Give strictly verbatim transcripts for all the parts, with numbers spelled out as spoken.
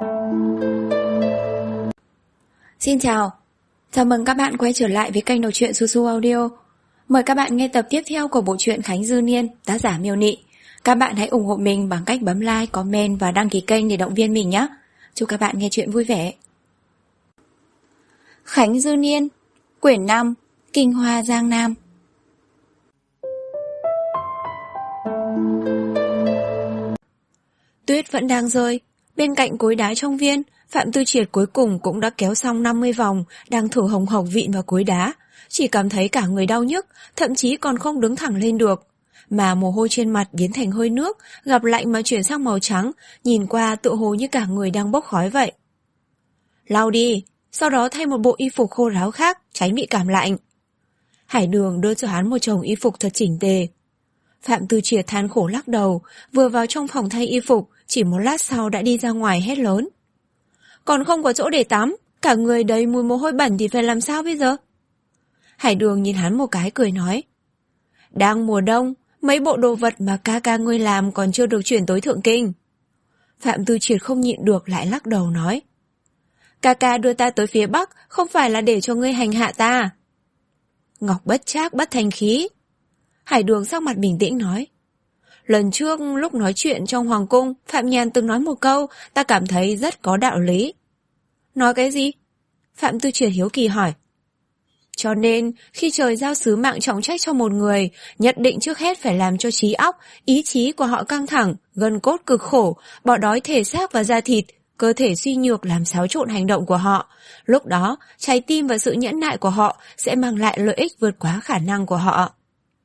Xin chào, chào mừng các bạn quay trở lại với kênh đọc truyện Su Su Audio. Mời các bạn nghe tập tiếp theo của bộ truyện Khánh Dư Niên, tác giả Miêu Nị. Các bạn hãy ủng hộ mình bằng cách bấm like, comment và đăng ký kênh để động viên mình nhé. Chúc các bạn nghe truyện vui vẻ. Khánh Dư Niên, quyển năm, Kinh Hoa Giang Nam. Tuyết vẫn đang rơi. Bên cạnh cối đá trong viên, Phạm Tư Triệt cuối cùng cũng đã kéo xong năm mươi vòng, đang thở hồng hộc vịn vào cối đá. Chỉ cảm thấy cả người đau nhức, thậm chí còn không đứng thẳng lên được. Mà mồ hôi trên mặt biến thành hơi nước, gặp lạnh mà chuyển sang màu trắng, nhìn qua tựa hồ như cả người đang bốc khói vậy. Lau đi, sau đó thay một bộ y phục khô ráo khác, tránh bị cảm lạnh. Hải Đường đưa cho hắn một chồng y phục thật chỉnh tề. Phạm Tư Triệt than khổ lắc đầu, vừa vào trong phòng thay y phục, chỉ một lát sau đã đi ra ngoài hét lớn. Còn không có chỗ để tắm, cả người đầy mùi mồ hôi bẩn thì phải làm sao bây giờ? Hải Đường nhìn hắn một cái cười nói. Đang mùa đông, mấy bộ đồ vật mà ca ca ngươi làm còn chưa được chuyển tới Thượng Kinh. Phạm Tư Triệt không nhịn được lại lắc đầu nói. Ca ca đưa ta tới phía Bắc không phải là để cho ngươi hành hạ ta. Ngọc bất trác bất thành khí. Hải Đường sắc mặt bình tĩnh nói. Lần trước lúc nói chuyện trong Hoàng Cung, Phạm Nhàn từng nói một câu, ta cảm thấy rất có đạo lý. Nói cái gì? Phạm Tư Triệt hiếu kỳ hỏi. Cho nên, khi trời giao sứ mạng trọng trách cho một người, nhất định trước hết phải làm cho trí óc, ý chí của họ căng thẳng, gân cốt cực khổ, bỏ đói thể xác và da thịt, cơ thể suy nhược làm xáo trộn hành động của họ. Lúc đó, trái tim và sự nhẫn nại của họ sẽ mang lại lợi ích vượt quá khả năng của họ.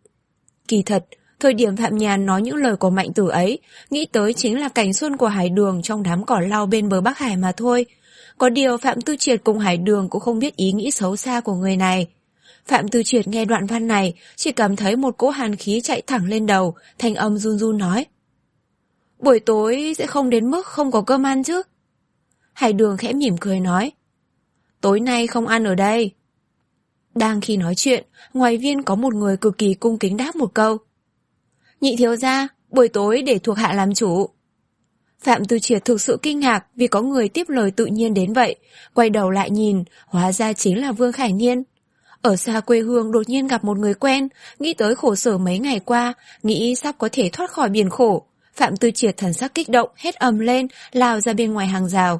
Kỳ thật, thời điểm Phạm Nhàn nói những lời của Mạnh Tử ấy, nghĩ tới chính là cảnh xuân của Hải Đường trong đám cỏ lau bên bờ Bắc Hải mà thôi. Có điều Phạm Tư Triệt cùng Hải Đường cũng không biết ý nghĩ xấu xa của người này. Phạm Tư Triệt nghe đoạn văn này, chỉ cảm thấy một cỗ hàn khí chạy thẳng lên đầu, thanh âm run run nói. Buổi tối sẽ không đến mức không có cơm ăn chứ? Hải Đường khẽ mỉm cười nói. Tối nay không ăn ở đây. Đang khi nói chuyện, ngoài viên có một người cực kỳ cung kính đáp một câu. Nhị thiếu gia, buổi tối để thuộc hạ làm chủ. Phạm Tư Triệt thực sự kinh ngạc vì có người tiếp lời tự nhiên đến vậy, quay đầu lại nhìn, hóa ra chính là Vương Khải Niên. Ở xa quê hương đột nhiên gặp một người quen, nghĩ tới khổ sở mấy ngày qua, nghĩ sắp có thể thoát khỏi biển khổ. Phạm Tư Triệt thần sắc kích động, hét ầm lên, lao ra bên ngoài hàng rào.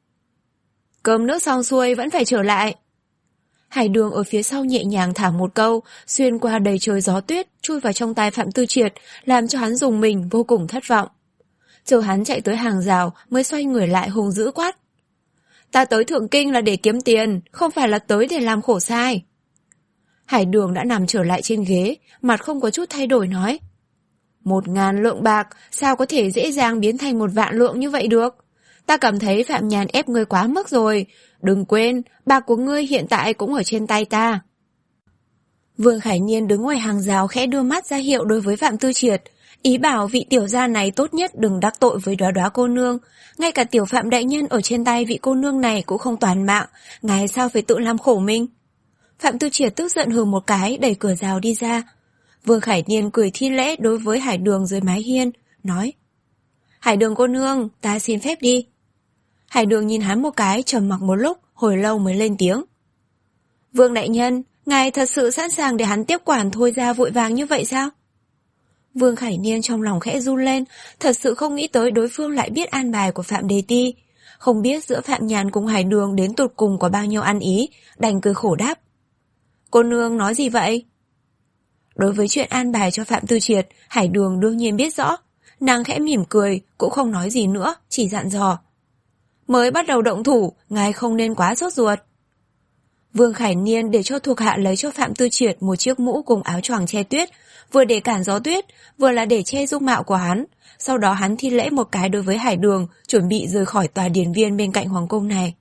Cơm nước xong xuôi vẫn phải trở lại. Hải Đường ở phía sau nhẹ nhàng thả một câu, xuyên qua đầy trời gió tuyết, chui vào trong tai Phạm Tư Triệt, làm cho hắn rùng mình vô cùng thất vọng. Chờ hắn chạy tới hàng rào mới xoay người lại hung dữ quát. Ta tới Thượng Kinh là để kiếm tiền, không phải là tới để làm khổ sai. Hải Đường đã nằm trở lại trên ghế, mặt không có chút thay đổi nói. Một ngàn lượng bạc, sao có thể dễ dàng biến thành một vạn lượng như vậy được? Ta cảm thấy Phạm Nhàn ép ngươi quá mức rồi. Đừng quên, bạc của ngươi hiện tại cũng ở trên tay ta. Vương Khải Niên đứng ngoài hàng rào khẽ đưa mắt ra hiệu đối với Phạm Tư Triệt, ý bảo vị tiểu gia này tốt nhất đừng đắc tội với Đóa Đóa cô nương. Ngay cả tiểu Phạm đại nhân ở trên tay vị cô nương này cũng không toàn mạng, ngài sao phải tự làm khổ mình? Phạm Tư Triệt tức giận hừ một cái, đẩy cửa rào đi ra. Vương Khải Niên cười thi lễ đối với Hải Đường dưới mái hiên, nói. Hải Đường cô nương, ta xin phép đi. Hải Đường nhìn hắn một cái, trầm mặc một lúc, hồi lâu mới lên tiếng. Vương đại nhân, ngài thật sự sẵn sàng để hắn tiếp quản Thôi Ra vội vàng như vậy sao? Vương Khải Niên trong lòng khẽ run lên, thật sự không nghĩ tới đối phương lại biết an bài của Phạm Đề Ti. Không biết giữa Phạm Nhàn cùng Hải Đường đến tụt cùng có bao nhiêu ăn ý, đành cười khổ đáp. Cô nương nói gì vậy? Đối với chuyện an bài cho Phạm Tư Triệt, Hải Đường đương nhiên biết rõ. Nàng khẽ mỉm cười, cũng không nói gì nữa, chỉ dặn dò. Mới bắt đầu động thủ, ngài không nên quá sốt ruột. Vương Khải Niên để cho thuộc hạ lấy cho Phạm Tư Triệt một chiếc mũ cùng áo choàng che tuyết, vừa để cản gió tuyết, vừa là để che dung mạo của hắn. Sau đó hắn thi lễ một cái đối với Hải Đường, chuẩn bị rời khỏi tòa điền viên bên cạnh hoàng cung này.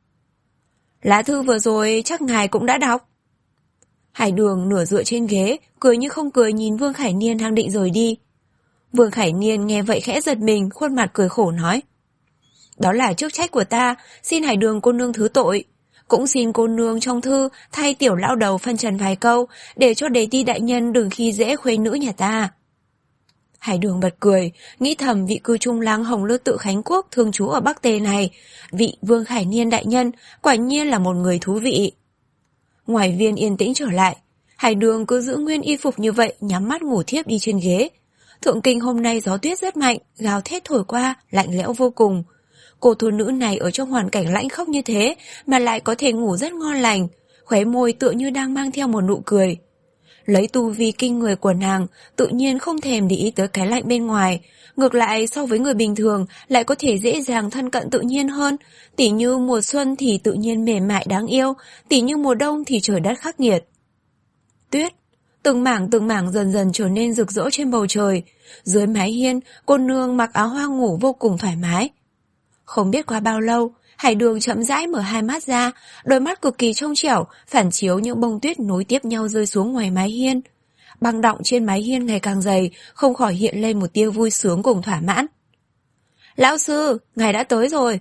Lá thư vừa rồi chắc ngài cũng đã đọc. Hải Đường nửa dựa trên ghế, cười như không cười nhìn Vương Khải Niên đang định rời đi. Vương Khải Niên nghe vậy khẽ giật mình, khuôn mặt cười khổ nói. Đó là chức trách của ta, xin Hải Đường cô nương thứ tội. Cũng xin cô nương trong thư thay tiểu lão đầu phân trần vài câu, để cho Đề Ti đại nhân đừng khi dễ khuê nữ nhà ta. Hải Đường bật cười, nghĩ thầm vị cư trung lang Hồng Lư Tự Khánh Quốc thường trú ở Bắc Tề này, vị Vương Khải Niên đại nhân, quả nhiên là một người thú vị. Ngoài viên yên tĩnh trở lại, Hải Đường cứ giữ nguyên y phục như vậy, nhắm mắt ngủ thiếp đi trên ghế. Thượng kinh hôm nay gió tuyết rất mạnh, gào thét thổi qua, lạnh lẽo vô cùng. Cô thiếu nữ này ở trong hoàn cảnh lạnh khốc như thế mà lại có thể ngủ rất ngon lành, khóe môi tựa như đang mang theo một nụ cười. Lấy tu vi kinh người của nàng, tự nhiên không thèm để ý tới cái lạnh bên ngoài, ngược lại so với người bình thường lại có thể dễ dàng thân cận tự nhiên hơn, tỉ như mùa xuân thì tự nhiên mềm mại đáng yêu, tỉ như mùa đông thì trời đất khắc nghiệt. Tuyết, từng mảng từng mảng dần dần trở nên rực rỡ trên bầu trời, dưới mái hiên, cô nương mặc áo hoa ngủ vô cùng thoải mái. Không biết qua bao lâu, Hải Đường chậm rãi mở hai mắt ra, đôi mắt cực kỳ trong trẻo, phản chiếu những bông tuyết nối tiếp nhau rơi xuống ngoài mái hiên. Băng đọng trên mái hiên ngày càng dày, không khỏi hiện lên một tia vui sướng cùng thỏa mãn. Lão sư, ngài đã tới rồi.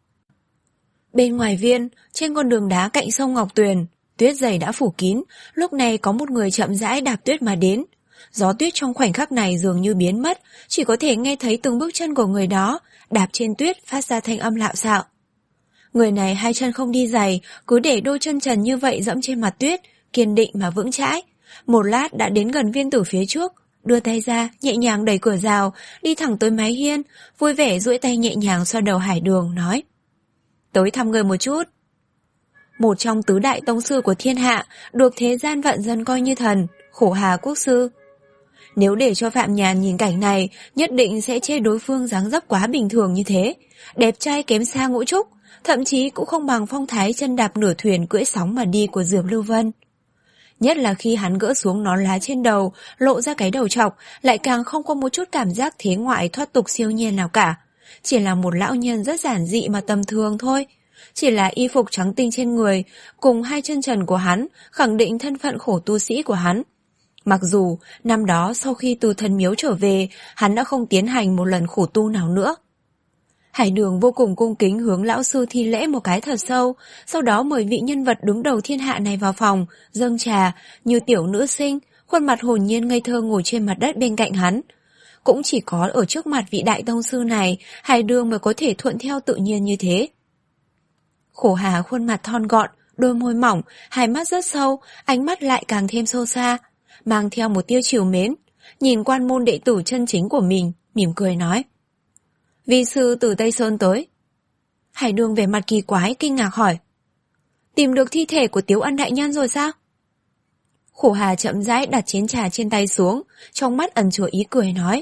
Bên ngoài viên, trên con đường đá cạnh sông Ngọc Tuyền, tuyết dày đã phủ kín, lúc này có một người chậm rãi đạp tuyết mà đến. Gió tuyết trong khoảnh khắc này dường như biến mất, chỉ có thể nghe thấy từng bước chân của người đó, đạp trên tuyết phát ra thanh âm lạo xạo. Người này hai chân không đi giày, cứ để đôi chân trần như vậy dẫm trên mặt tuyết, kiên định mà vững chãi. Một lát đã đến gần viên tử phía trước, đưa tay ra, nhẹ nhàng đẩy cửa rào, đi thẳng tới mái hiên, vui vẻ duỗi tay nhẹ nhàng xoa đầu Hải Đường, nói: Tới thăm người một chút. Một trong tứ đại tông sư của thiên hạ, được thế gian vạn dân coi như thần, Khổ Hà quốc sư. Nếu để cho Phạm Nhàn nhìn cảnh này, nhất định sẽ chê đối phương dáng dấp quá bình thường như thế, đẹp trai kém xa Ngũ Trúc, thậm chí cũng không bằng phong thái chân đạp nửa thuyền cưỡi sóng mà đi của Diệp Lưu Vân. Nhất là khi hắn gỡ xuống nón lá trên đầu, lộ ra cái đầu trọc, lại càng không có một chút cảm giác thế ngoại thoát tục siêu nhiên nào cả. Chỉ là một lão nhân rất giản dị mà tầm thường thôi. Chỉ là y phục trắng tinh trên người, cùng hai chân trần của hắn, khẳng định thân phận khổ tu sĩ của hắn. Mặc dù, năm đó sau khi từ thần miếu trở về, hắn đã không tiến hành một lần khổ tu nào nữa. Hải Đường vô cùng cung kính hướng lão sư thi lễ một cái thật sâu, sau đó mời vị nhân vật đứng đầu thiên hạ này vào phòng, dâng trà, như tiểu nữ sinh, khuôn mặt hồn nhiên ngây thơ ngồi trên mặt đất bên cạnh hắn. Cũng chỉ có ở trước mặt vị đại tông sư này, Hải Đường mới có thể thuận theo tự nhiên như thế. Khổ Hà khuôn mặt thon gọn, đôi môi mỏng, hai mắt rất sâu, ánh mắt lại càng thêm sâu xa, mang theo một tia trìu mến, nhìn quan môn đệ tử chân chính của mình, mỉm cười nói: Vi sư từ Tây Sơn tới. Hải Đường vẻ mặt kỳ quái, kinh ngạc hỏi: Tìm được thi thể của Tiếu Ân đại nhân rồi sao? Khổ Hà chậm rãi đặt chén trà trên tay xuống, trong mắt ẩn chứa ý cười nói: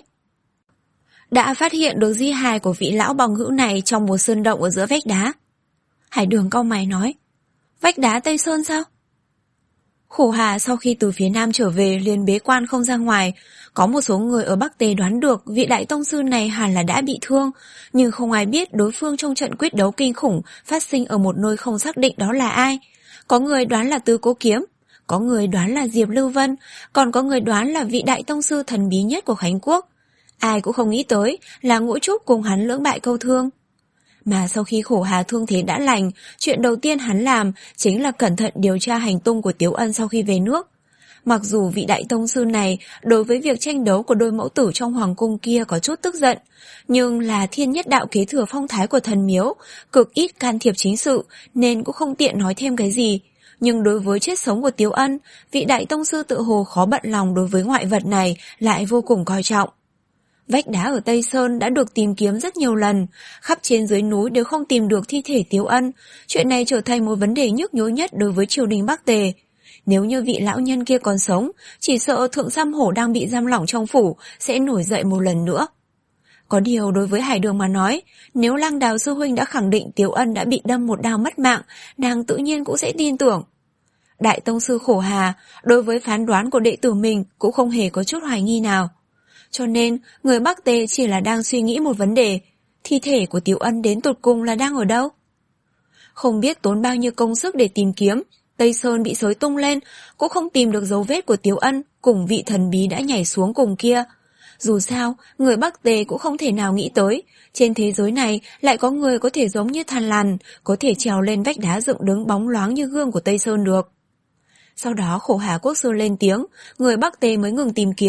Đã phát hiện được di hài của vị lão bằng hữu này trong một sơn động ở giữa vách đá. Hải Đường cau mày nói: Vách đá Tây Sơn sao? Khổ Hà sau khi từ phía Nam trở về liền bế quan không ra ngoài. Có một số người ở Bắc Tề đoán được vị đại tông sư này hẳn là đã bị thương, nhưng không ai biết đối phương trong trận quyết đấu kinh khủng phát sinh ở một nơi không xác định đó là ai. Có người đoán là Tư Cố Kiếm, có người đoán là Diệp Lưu Vân, còn có người đoán là vị đại tông sư thần bí nhất của Khánh Quốc. Ai cũng không nghĩ tới là Ngũ Trúc cùng hắn lưỡng bại câu thương. Mà sau khi Khổ Hà thương thế đã lành, chuyện đầu tiên hắn làm chính là cẩn thận điều tra hành tung của Tiếu Ân sau khi về nước. Mặc dù vị đại tông sư này đối với việc tranh đấu của đôi mẫu tử trong hoàng cung kia có chút tức giận, nhưng là thiên nhất đạo kế thừa phong thái của thần miếu, cực ít can thiệp chính sự nên cũng không tiện nói thêm cái gì. Nhưng đối với chết sống của Tiếu Ân, vị đại tông sư tự hồ khó bận lòng đối với ngoại vật này lại vô cùng coi trọng. Vách đá ở Tây Sơn đã được tìm kiếm rất nhiều lần, khắp trên dưới núi đều không tìm được thi thể Tiếu Ân. Chuyện này trở thành một vấn đề nhức nhối nhất đối với triều đình Bắc Tề. Nếu như vị lão nhân kia còn sống, chỉ sợ Thượng Sam Hổ đang bị giam lỏng trong phủ sẽ nổi dậy một lần nữa. Có điều đối với Hải Đường mà nói, nếu Lăng Đào sư huynh đã khẳng định Tiếu Ân đã bị đâm một đao mất mạng, nàng tự nhiên cũng sẽ tin tưởng. Đại tông sư Khổ Hà, đối với phán đoán của đệ tử mình cũng không hề có chút hoài nghi nào. Cho nên, người Bắc Tề chỉ là đang suy nghĩ một vấn đề, thi thể của Tiếu Ân đến tột cùng là đang ở đâu? Không biết tốn bao nhiêu công sức để tìm kiếm, Tây Sơn bị xới tung lên, cũng không tìm được dấu vết của Tiếu Ân cùng vị thần bí đã nhảy xuống cùng kia. Dù sao, người Bắc Tề cũng không thể nào nghĩ tới, trên thế giới này lại có người có thể giống như Thằn Lằn, có thể trèo lên vách đá dựng đứng bóng loáng như gương của Tây Sơn được. Sau đó Khổ Hà quốc sư lên tiếng, người Bắc Tề mới ngừng tìm kiếm.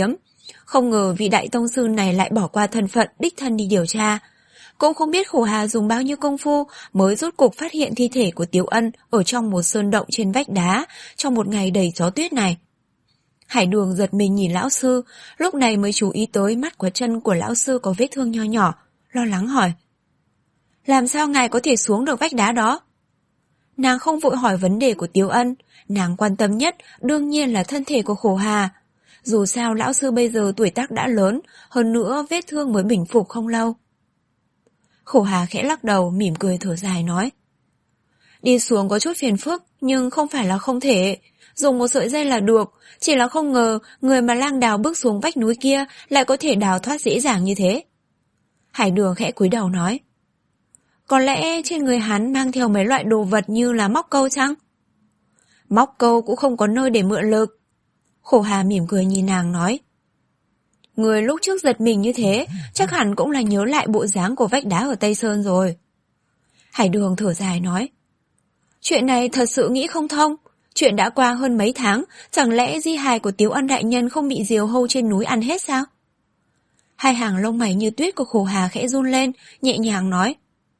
Không ngờ vị đại tông sư này lại bỏ qua thân phận đích thân đi điều tra. Cũng không biết Khổ Hà dùng bao nhiêu công phu mới rốt cuộc phát hiện thi thể của Tiếu Ân ở trong một sơn động trên vách đá trong một ngày đầy gió tuyết này. Hải Đường giật mình nhìn lão sư, lúc này mới chú ý tới mắt của chân của lão sư có vết thương nho nhỏ, lo lắng hỏi. Làm sao ngài có thể xuống được vách đá đó? Nàng không vội hỏi vấn đề của Tiếu Ân, nàng quan tâm nhất đương nhiên là thân thể của Khổ Hà. Dù sao lão sư bây giờ tuổi tác đã lớn, hơn nữa vết thương mới bình phục không lâu. Khổ Hà khẽ lắc đầu, mỉm cười thở dài nói. Đi xuống có chút phiền phức, nhưng không phải là không thể. Dùng một sợi dây là được, chỉ là không ngờ người mà lang đào bước xuống vách núi kia lại có thể đào thoát dễ dàng như thế. Hải Đường khẽ cúi đầu nói. Có lẽ trên người hắn mang theo mấy loại đồ vật như là móc câu chăng? Móc câu cũng không có nơi để mượn lực. Khổ Hà mỉm cười nhìn nàng nói. Người lúc trước giật mình như thế, chắc hẳn cũng là nhớ lại bộ dáng của vách đá ở Tây Sơn rồi. Hải Đường thở dài nói. Chuyện này thật sự nghĩ không thông. Chuyện đã qua hơn mấy tháng, chẳng lẽ di hài của Tiếu Ân đại nhân không bị diều hâu trên núi ăn hết sao? Hai hàng lông mày như tuyết của Khổ Hà khẽ run lên, nhẹ nhàng nói.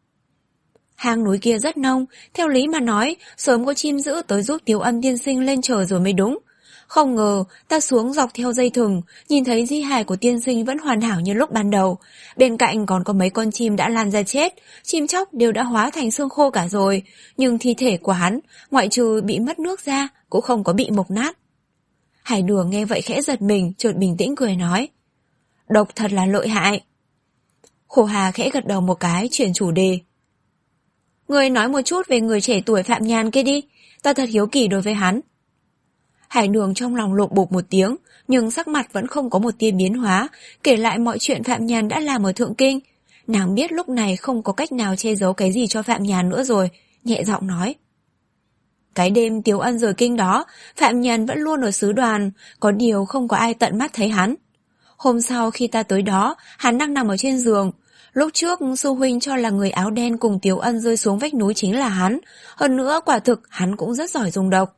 Hang núi kia rất nông, theo lý mà nói, sớm có chim dữ tới giúp Tiếu Ân tiên sinh lên trời rồi mới đúng. Không ngờ, ta xuống dọc theo dây thừng, nhìn thấy di hài của tiên sinh vẫn hoàn hảo như lúc ban đầu. Bên cạnh còn có mấy con chim đã lan ra chết, chim chóc đều đã hóa thành xương khô cả rồi. Nhưng thi thể của hắn, ngoại trừ bị mất nước ra, cũng không có bị mục nát. Hải Đường nghe vậy khẽ giật mình, chợt bình tĩnh cười nói. Độc thật là lợi hại. Khổ Hà khẽ gật đầu một cái, chuyển chủ đề. Người nói một chút về người trẻ tuổi Phạm Nhàn kia đi, ta thật hiếu kỳ đối với hắn. Hải Đường trong lòng lộp bộp một tiếng, nhưng sắc mặt vẫn không có một tia biến hóa, kể lại mọi chuyện Phạm Nhàn đã làm ở Thượng Kinh. Nàng biết lúc này không có cách nào che giấu cái gì cho Phạm Nhàn nữa rồi, nhẹ giọng nói. Cái đêm Tiếu Ân rời kinh đó, Phạm Nhàn vẫn luôn ở sứ đoàn, có điều không có ai tận mắt thấy hắn. Hôm sau khi ta tới đó, hắn đang nằm ở trên giường. Lúc trước sư huynh cho là người áo đen cùng Tiếu Ân rơi xuống vách núi chính là hắn, hơn nữa quả thực hắn cũng rất giỏi dùng độc.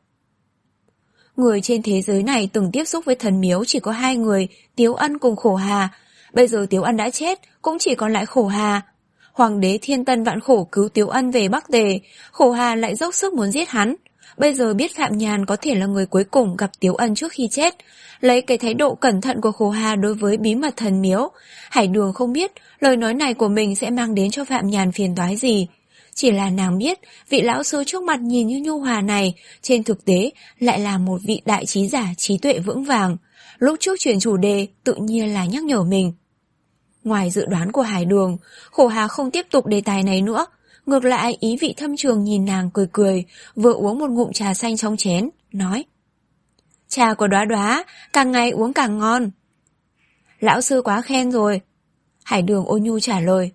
Người trên thế giới này từng tiếp xúc với thần miếu chỉ có hai người, Tiếu Ân cùng Khổ Hà. Bây giờ Tiếu Ân đã chết, cũng chỉ còn lại Khổ Hà. Hoàng đế Thiên Tân vạn khổ cứu Tiếu Ân về Bắc Tề, Khổ Hà lại dốc sức muốn giết hắn. Bây giờ biết Phạm Nhàn có thể là người cuối cùng gặp Tiếu Ân trước khi chết. Lấy cái thái độ cẩn thận của Khổ Hà đối với bí mật thần miếu, Hải Đường không biết lời nói này của mình sẽ mang đến cho Phạm Nhàn phiền toái gì. Chỉ là nàng biết vị lão sư trước mặt nhìn như nhu hòa này, trên thực tế lại là một vị đại trí giả trí tuệ vững vàng. Lúc trước chuyển chủ đề tự nhiên là nhắc nhở mình. Ngoài dự đoán của Hải Đường, Khổ Hà không tiếp tục đề tài này nữa. Ngược lại ý vị thâm trường nhìn nàng cười cười, vừa uống một ngụm trà xanh trong chén, nói. Trà của Đóa Đóa, càng ngày uống càng ngon. Lão sư quá khen rồi. Hải Đường ôn nhu trả lời.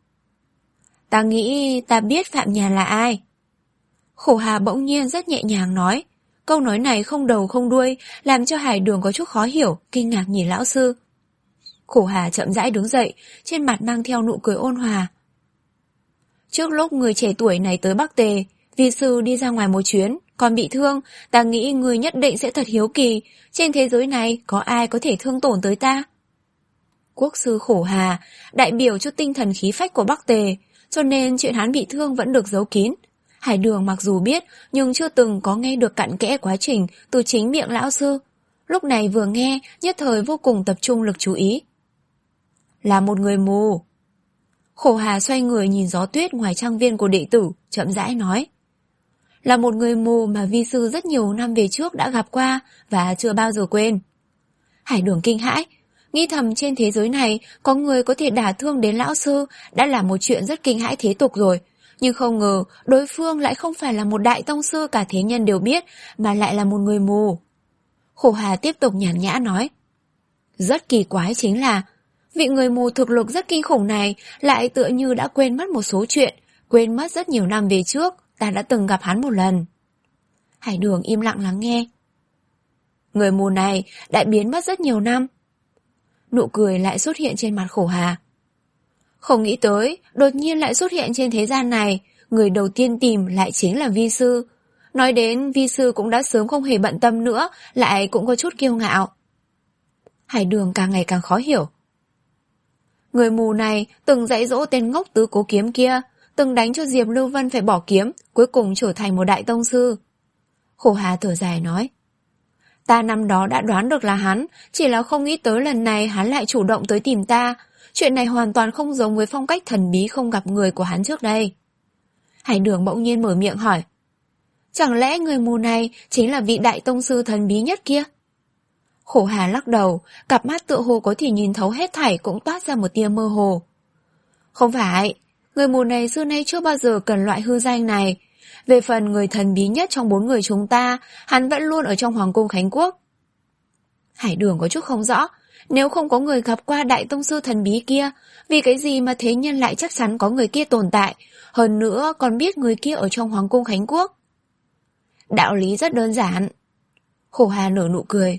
Ta nghĩ ta biết Phạm Nhàn là ai. Khổ Hà bỗng nhiên rất nhẹ nhàng nói. Câu nói này không đầu không đuôi, làm cho Hải Đường có chút khó hiểu, kinh ngạc nhìn lão sư. Khổ Hà chậm rãi đứng dậy, trên mặt mang theo nụ cười ôn hòa. Trước lúc người trẻ tuổi này tới Bắc Tề, vi sư đi ra ngoài một chuyến, còn bị thương, ta nghĩ người nhất định sẽ thật hiếu kỳ, trên thế giới này có ai có thể thương tổn tới ta? Quốc sư Khổ Hà, đại biểu cho tinh thần khí phách của Bắc Tề, cho nên chuyện hắn bị thương vẫn được giấu kín. Hải Đường mặc dù biết, nhưng chưa từng có nghe được cặn kẽ quá trình từ chính miệng lão sư. Lúc này vừa nghe, nhất thời vô cùng tập trung lực chú ý. Là một người mù. Khổ Hà xoay người nhìn gió tuyết ngoài trang viên của đệ tử, chậm rãi nói. Là một người mù mà vi sư rất nhiều năm về trước đã gặp qua và chưa bao giờ quên. Hải Đường kinh hãi, nghĩ thầm trên thế giới này có người có thể đả thương đến lão sư đã là một chuyện rất kinh hãi thế tục rồi. Nhưng không ngờ đối phương lại không phải là một đại tông sư cả thế nhân đều biết, mà lại là một người mù. Khổ Hà tiếp tục nhàn nhã nói. Rất kỳ quái chính là vị người mù thực lực rất kinh khủng này lại tựa như đã quên mất một số chuyện, quên mất rất nhiều năm về trước, ta đã từng gặp hắn một lần. Hải Đường im lặng lắng nghe. Người mù này đã biến mất rất nhiều năm. Nụ cười lại xuất hiện trên mặt Khổ Hà. Không nghĩ tới, đột nhiên lại xuất hiện trên thế gian này, người đầu tiên tìm lại chính là vi sư. Nói đến vi sư cũng đã sớm không hề bận tâm nữa, lại cũng có chút kiêu ngạo. Hải Đường càng ngày càng khó hiểu. Người mù này từng dạy dỗ tên ngốc Tứ Cố Kiếm kia, từng đánh cho Diệp Lưu Vân phải bỏ kiếm, cuối cùng trở thành một đại tông sư. Khổ Hà thở dài nói. Ta năm đó đã đoán được là hắn, chỉ là không nghĩ tới lần này hắn lại chủ động tới tìm ta. Chuyện này hoàn toàn không giống với phong cách thần bí không gặp người của hắn trước đây. Hải Đường bỗng nhiên mở miệng hỏi. Chẳng lẽ người mù này chính là vị đại tông sư thần bí nhất kia? Khổ Hà lắc đầu, cặp mắt tựa hồ có thể nhìn thấu hết thảy cũng toát ra một tia mơ hồ. Không phải, người mù này xưa nay chưa bao giờ cần loại hư danh này. Về phần người thần bí nhất trong bốn người chúng ta, hắn vẫn luôn ở trong Hoàng cung Khánh Quốc. Hải Đường có chút không rõ, nếu không có người gặp qua đại tông sư thần bí kia, vì cái gì mà thế nhân lại chắc chắn có người kia tồn tại, hơn nữa còn biết người kia ở trong Hoàng cung Khánh Quốc. Đạo lý rất đơn giản. Khổ Hà nở nụ cười.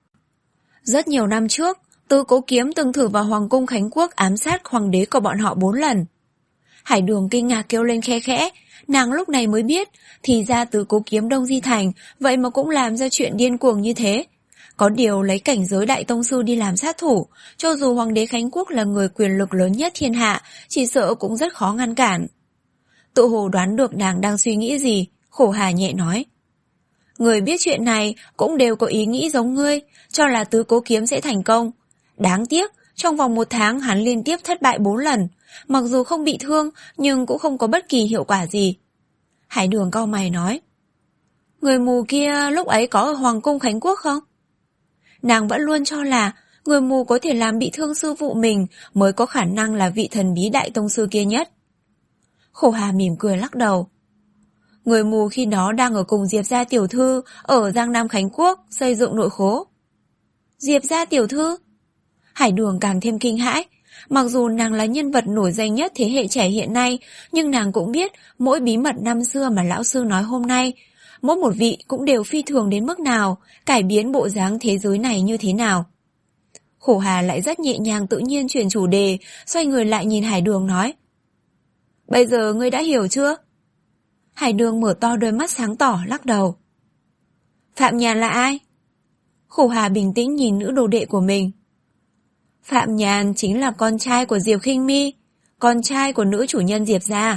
Rất nhiều năm trước, Tứ Cố Kiếm từng thử vào Hoàng cung Khánh Quốc ám sát hoàng đế của bọn họ bốn lần. Hải Đường kinh ngạc kêu lên khe khẽ, nàng lúc này mới biết, thì ra Tứ Cố Kiếm Đông Di Thành, vậy mà cũng làm ra chuyện điên cuồng như thế. Có điều lấy cảnh giới đại tông sư đi làm sát thủ, cho dù hoàng đế Khánh Quốc là người quyền lực lớn nhất thiên hạ, chỉ sợ cũng rất khó ngăn cản. Tự hồ đoán được nàng đang suy nghĩ gì, Khổ Hà nhẹ nói. Người biết chuyện này cũng đều có ý nghĩ giống ngươi, cho là Tứ Cố Kiếm sẽ thành công. Đáng tiếc, trong vòng một tháng hắn liên tiếp thất bại bốn lần, mặc dù không bị thương nhưng cũng không có bất kỳ hiệu quả gì. Hải Đường cau mày nói. Người mù kia lúc ấy có ở Hoàng cung Khánh Quốc không? Nàng vẫn luôn cho là người mù có thể làm bị thương sư phụ mình mới có khả năng là vị thần bí đại tông sư kia nhất. Khổ Hà mỉm cười lắc đầu. Người mù khi đó đang ở cùng Diệp gia tiểu thư ở Giang Nam Khánh Quốc xây dựng nội khố. Diệp gia tiểu thư? Hải Đường càng thêm kinh hãi. Mặc dù nàng là nhân vật nổi danh nhất thế hệ trẻ hiện nay, nhưng nàng cũng biết mỗi bí mật năm xưa mà lão sư nói hôm nay, mỗi một vị cũng đều phi thường đến mức nào, cải biến bộ dáng thế giới này như thế nào. Khổ Hà lại rất nhẹ nhàng tự nhiên chuyển chủ đề, xoay người lại nhìn Hải Đường nói. Bây giờ ngươi đã hiểu chưa? Hải Đường mở to đôi mắt sáng tỏ lắc đầu. Phạm Nhàn là ai? Khổ Hà bình tĩnh nhìn nữ đồ đệ của mình. Phạm Nhàn chính là con trai của Diệp Khinh Mi, con trai của nữ chủ nhân Diệp gia.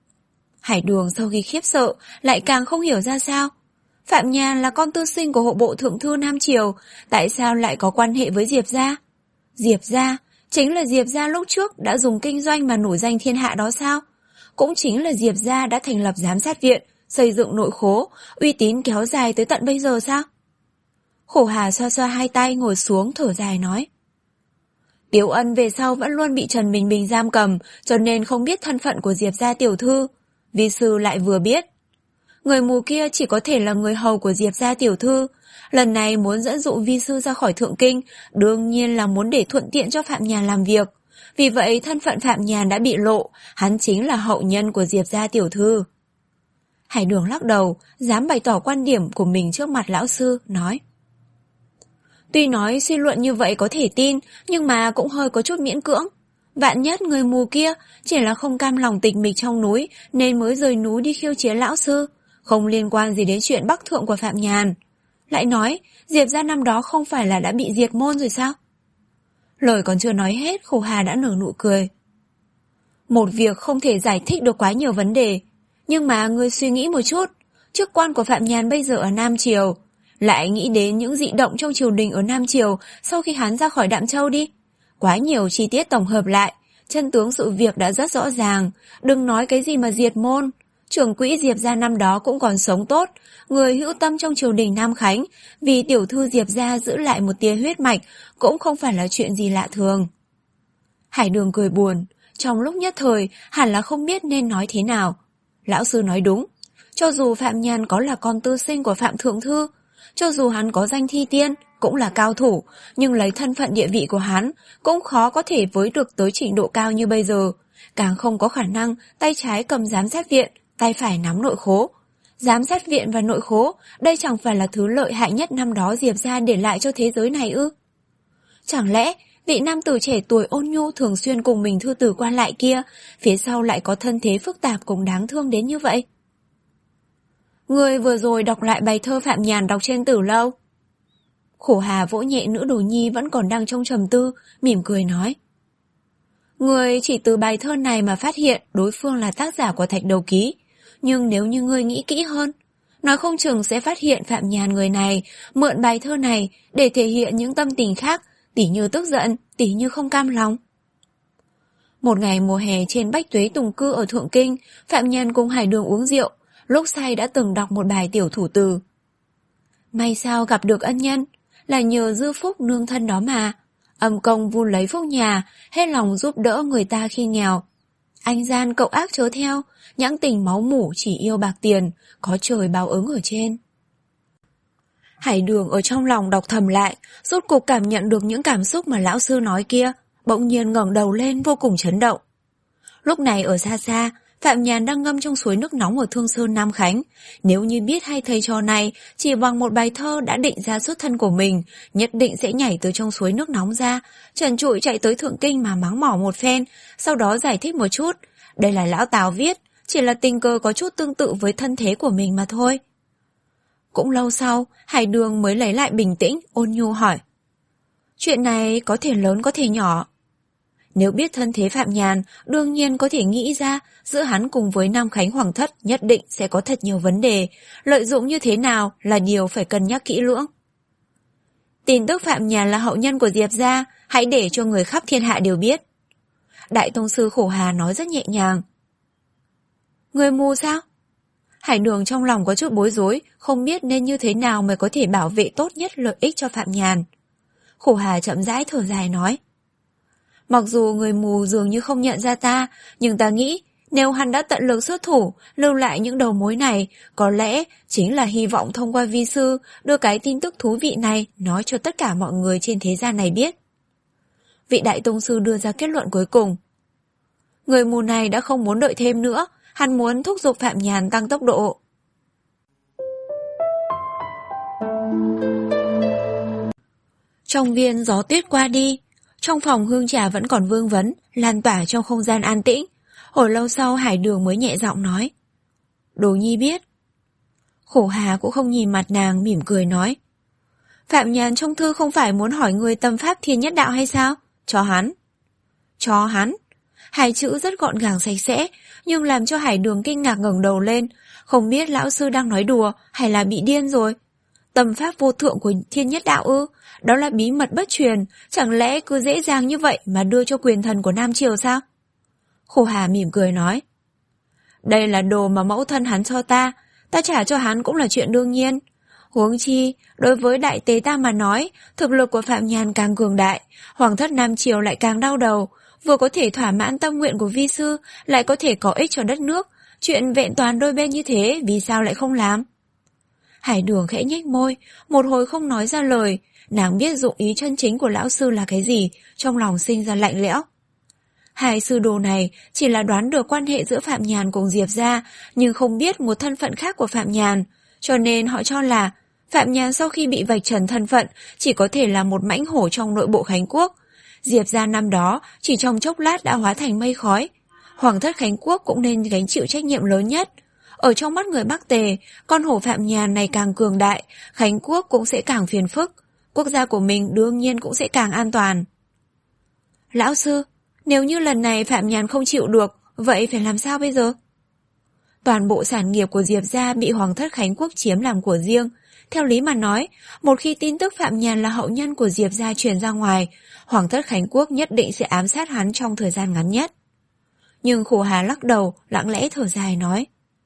Hải Đường sau khi khiếp sợ lại càng không hiểu ra sao. Phạm Nhàn là con tư sinh của hộ bộ thượng thư Nam Triều, tại sao lại có quan hệ với Diệp gia? Diệp gia chính là Diệp gia lúc trước đã dùng kinh doanh mà nổi danh thiên hạ đó sao? Cũng chính là Diệp gia đã thành lập giám sát viện, xây dựng nội khố, uy tín kéo dài tới tận bây giờ sao? Khổ Hà xoa xoa hai tay ngồi xuống thở dài nói. Tiếu Ân về sau vẫn luôn bị Trần Bình Bình giam cầm, cho nên không biết thân phận của Diệp gia tiểu thư. Vi sư lại vừa biết. Người mù kia chỉ có thể là người hầu của Diệp gia tiểu thư. Lần này muốn dẫn dụ vi sư ra khỏi Thượng Kinh, đương nhiên là muốn để thuận tiện cho Phạm Nhàn làm việc. Vì vậy thân phận Phạm Nhàn đã bị lộ, hắn chính là hậu nhân của Diệp gia tiểu thư. Hải Đường lắc đầu, dám bày tỏ quan điểm của mình trước mặt lão sư, nói. Tuy nói suy luận như vậy có thể tin, nhưng mà cũng hơi có chút miễn cưỡng. Vạn nhất người mù kia chỉ là không cam lòng tịch mịch trong núi nên mới rời núi đi khiêu chiến lão sư, không liên quan gì đến chuyện bắc thượng của Phạm Nhàn. Lại nói, Diệp gia năm đó không phải là đã bị diệt môn rồi sao? Lời còn chưa nói hết, Khổ Hà đã nở nụ cười. Một việc không thể giải thích được quá nhiều vấn đề, nhưng mà ngươi suy nghĩ một chút, chức quan của Phạm Nhàn bây giờ ở Nam Triều, lại nghĩ đến những dị động trong triều đình ở Nam Triều sau khi hắn ra khỏi Đạm Châu đi. Quá nhiều chi tiết tổng hợp lại, chân tướng sự việc đã rất rõ ràng, đừng nói cái gì mà diệt môn. Trưởng quỹ Diệp gia năm đó cũng còn sống tốt, người hữu tâm trong triều đình Nam Khánh, vì tiểu thư Diệp gia giữ lại một tia huyết mạch cũng không phải là chuyện gì lạ thường. Hải Đường cười buồn, trong lúc nhất thời hẳn là không biết nên nói thế nào. Lão sư nói đúng, cho dù Phạm Nhàn có là con tư sinh của Phạm Thượng Thư, cho dù hắn có danh thi tiên, cũng là cao thủ, nhưng lấy thân phận địa vị của hắn, cũng khó có thể với được tới trình độ cao như bây giờ. Càng không có khả năng tay trái cầm giám sát viện, tay phải nắm nội khố. Giám sát viện và nội khố, đây chẳng phải là thứ lợi hại nhất năm đó Diệp gia để lại cho thế giới này ư? Chẳng lẽ vị nam tử trẻ tuổi ôn nhu thường xuyên cùng mình thư tử qua lại kia, phía sau lại có thân thế phức tạp cũng đáng thương đến như vậy? Người vừa rồi đọc lại bài thơ Phạm Nhàn đọc trên Tử Lâu. Khổ Hà vỗ nhẹ nữ đồ nhi vẫn còn đang trong trầm tư, mỉm cười nói. Ngươi chỉ từ bài thơ này mà phát hiện đối phương là tác giả của Thạch Đầu Ký, nhưng nếu như ngươi nghĩ kỹ hơn, nói không chừng sẽ phát hiện Phạm Nhàn người này mượn bài thơ này để thể hiện những tâm tình khác, tỉ như tức giận, tỉ như không cam lòng. Một ngày mùa hè trên Bách Tuế Tùng Cư ở Thượng Kinh, Phạm Nhàn cùng Hải Đường uống rượu, lúc say đã từng đọc một bài tiểu thủ từ. May sao gặp được ân nhân, là nhờ dư phúc nương thân đó mà. Âm công vun lấy phúc nhà, hết lòng giúp đỡ người ta khi nghèo. Anh gian cậu ác chớ theo, nhãng tình máu mủ chỉ yêu bạc tiền, có trời báo ứng ở trên. Hải Đường ở trong lòng đọc thầm lại, rốt cuộc cảm nhận được những cảm xúc mà lão sư nói kia, bỗng nhiên ngẩng đầu lên vô cùng chấn động. Lúc này ở xa xa, Phạm Nhàn đang ngâm trong suối nước nóng ở Thương Sơn Nam Khánh. Nếu như biết hai thầy trò này chỉ bằng một bài thơ đã định ra xuất thân của mình, nhất định sẽ nhảy từ trong suối nước nóng ra, trần trụi chạy tới Thượng Kinh mà mắng mỏ một phen, sau đó giải thích một chút. Đây là lão Tào viết, chỉ là tình cờ có chút tương tự với thân thế của mình mà thôi. Cũng lâu sau, Hải Đường mới lấy lại bình tĩnh, ôn nhu hỏi. Chuyện này có thể lớn có thể nhỏ. Nếu biết thân thế Phạm Nhàn, đương nhiên có thể nghĩ ra giữa hắn cùng với Nam Khánh Hoàng thất nhất định sẽ có thật nhiều vấn đề, lợi dụng như thế nào là điều phải cân nhắc kỹ lưỡng. Tin tức Phạm Nhàn là hậu nhân của Diệp gia, hãy để cho người khắp thiên hạ đều biết. Đại tông sư Khổ Hà nói rất nhẹ nhàng. Người mù sao? Hải Đường trong lòng có chút bối rối, không biết nên như thế nào mới có thể bảo vệ tốt nhất lợi ích cho Phạm Nhàn. Khổ Hà chậm rãi thở dài nói. Mặc dù người mù dường như không nhận ra ta, nhưng ta nghĩ nếu hắn đã tận lực xuất thủ, lưu lại những đầu mối này, có lẽ chính là hy vọng thông qua vi sư đưa cái tin tức thú vị này nói cho tất cả mọi người trên thế gian này biết. Vị đại tông sư đưa ra kết luận cuối cùng. Người mù này đã không muốn đợi thêm nữa, hắn muốn thúc giục Phạm Nhàn tăng tốc độ. Trong viên gió tuyết qua đi, trong phòng hương trà vẫn còn vương vấn, lan tỏa trong không gian an tĩnh. Hồi lâu sau Hải Đường mới nhẹ giọng nói. Đồ nhi biết. Khổ Hà cũng không nhìn mặt nàng, mỉm cười nói. Phạm Nhàn trong thư không phải muốn hỏi người tâm pháp thiên nhất đạo hay sao? Cho hắn. Cho hắn. Hai chữ rất gọn gàng sạch sẽ, nhưng làm cho Hải Đường kinh ngạc ngẩng đầu lên, không biết lão sư đang nói đùa hay là bị điên rồi. Tâm pháp vô thượng của thiên nhất đạo ư? Đó là bí mật bất truyền, chẳng lẽ cứ dễ dàng như vậy mà đưa cho quyền thần của Nam Triều sao? Khổ Hà mỉm cười nói. Đây là đồ mà mẫu thân hắn cho ta, ta trả cho hắn cũng là chuyện đương nhiên. Huống chi, đối với đại tế ta mà nói, thực lực của Phạm Nhàn càng cường đại, Hoàng thất Nam Triều lại càng đau đầu, vừa có thể thỏa mãn tâm nguyện của vi sư, lại có thể có ích cho đất nước. Chuyện vẹn toàn đôi bên như thế, vì sao lại không làm? Hải Đường khẽ nhếch môi, một hồi không nói ra lời. Nàng biết dụng ý chân chính của lão sư là cái gì, trong lòng sinh ra lạnh lẽo. Hai sư đồ này chỉ là đoán được quan hệ giữa Phạm Nhàn cùng Diệp gia, nhưng không biết một thân phận khác của Phạm Nhàn, cho nên họ cho là Phạm Nhàn sau khi bị vạch trần thân phận chỉ có thể là một mãnh hổ trong nội bộ Khánh Quốc. Diệp gia năm đó chỉ trong chốc lát đã hóa thành mây khói. Hoàng thất Khánh Quốc cũng nên gánh chịu trách nhiệm lớn nhất. Ở trong mắt người Bắc Tề, con hổ Phạm Nhàn này càng cường đại, Khánh Quốc cũng sẽ càng phiền phức. Quốc gia của mình đương nhiên cũng sẽ càng an toàn. Lão sư, nếu như lần này Phạm Nhàn không chịu được, vậy phải làm sao bây giờ? Toàn bộ sản nghiệp của Diệp gia bị Hoàng thất Khánh Quốc chiếm làm của riêng. Theo lý mà nói, một khi tin tức Phạm Nhàn là hậu nhân của Diệp gia truyền ra ngoài, Hoàng thất Khánh Quốc nhất định sẽ ám sát hắn trong thời gian ngắn nhất. Nhưng Khổ Hà lắc đầu, lặng lẽ thở dài nói.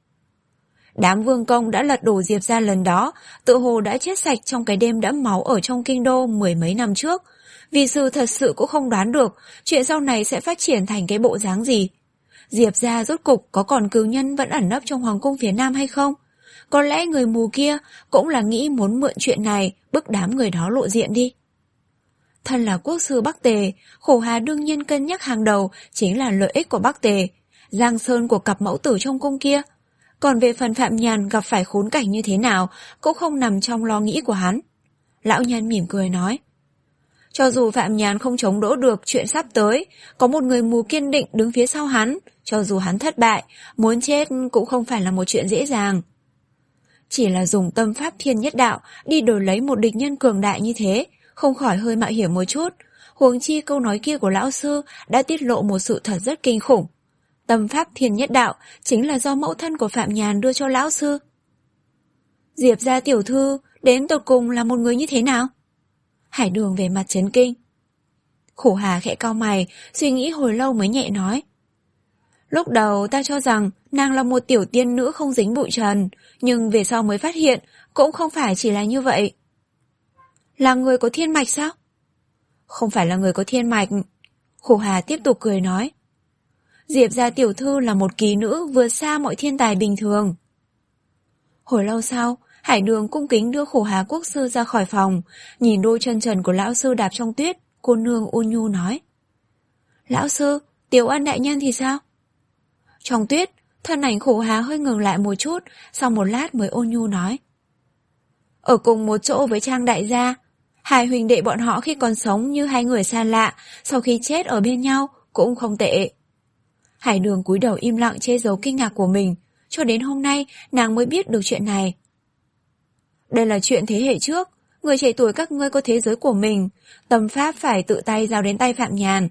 Đám vương công đã lật đổ Diệp gia lần đó, tự hồ đã chết sạch trong cái đêm đẫm máu ở trong kinh đô mười mấy năm trước. Vì sư thật sự cũng không đoán được chuyện sau này sẽ phát triển thành cái bộ dáng gì. Diệp gia rốt cục có còn cừu nhân vẫn ẩn nấp trong hoàng cung phía Nam hay không? Có lẽ người mù kia cũng là nghĩ muốn mượn chuyện này bức đám người đó lộ diện đi. Thân là quốc sư Bắc Tề, Khổ Hà đương nhiên cân nhắc hàng đầu chính là lợi ích của Bắc Tề, giang sơn của cặp mẫu tử trong cung kia. Còn về phần Phạm Nhàn gặp phải khốn cảnh như thế nào cũng không nằm trong lo nghĩ của hắn. Lão nhân mỉm cười nói. Cho dù Phạm Nhàn không chống đỡ được chuyện sắp tới, có một người mù kiên định đứng phía sau hắn, cho dù hắn thất bại, muốn chết cũng không phải là một chuyện dễ dàng. Chỉ là dùng tâm pháp thiên nhất đạo đi đổi lấy một địch nhân cường đại như thế, không khỏi hơi mạo hiểm một chút. Huống chi câu nói kia của lão sư đã tiết lộ một sự thật rất kinh khủng. Tâm pháp thiên nhất đạo chính là do mẫu thân của Phạm Nhàn đưa cho lão sư. Diệp gia tiểu thư đến tột cùng là một người như thế nào? Hải Đường về mặt chấn kinh. Khổ Hà khẽ cau mày, suy nghĩ hồi lâu mới nhẹ nói. Lúc đầu ta cho rằng nàng là một tiểu tiên nữ không dính bụi trần, nhưng về sau mới phát hiện cũng không phải chỉ là như vậy. Là người có thiên mạch sao? Không phải là người có thiên mạch. Khổ Hà tiếp tục cười nói. Diệp gia tiểu thư là một kỳ nữ vượt xa mọi thiên tài bình thường. Hồi lâu sau, Hải Đường cung kính đưa Khổ Hà quốc sư ra khỏi phòng, nhìn đôi chân trần của lão sư đạp trong tuyết, cô nương ôn nhu nói. Lão sư, Tiểu Ân đại nhân thì sao? Trong tuyết, thân ảnh Khổ Hà hơi ngừng lại một chút, sau một lát mới ôn nhu nói. Ở cùng một chỗ với Trang đại gia, hai huynh đệ bọn họ khi còn sống như hai người xa lạ, sau khi chết ở bên nhau cũng không tệ. Hải Đường cúi đầu im lặng che giấu kinh ngạc của mình, cho đến hôm nay nàng mới biết được chuyện này. Đây là chuyện thế hệ trước, người trẻ tuổi các ngươi có thế giới của mình, tâm pháp phải tự tay giao đến tay Phạm Nhàn.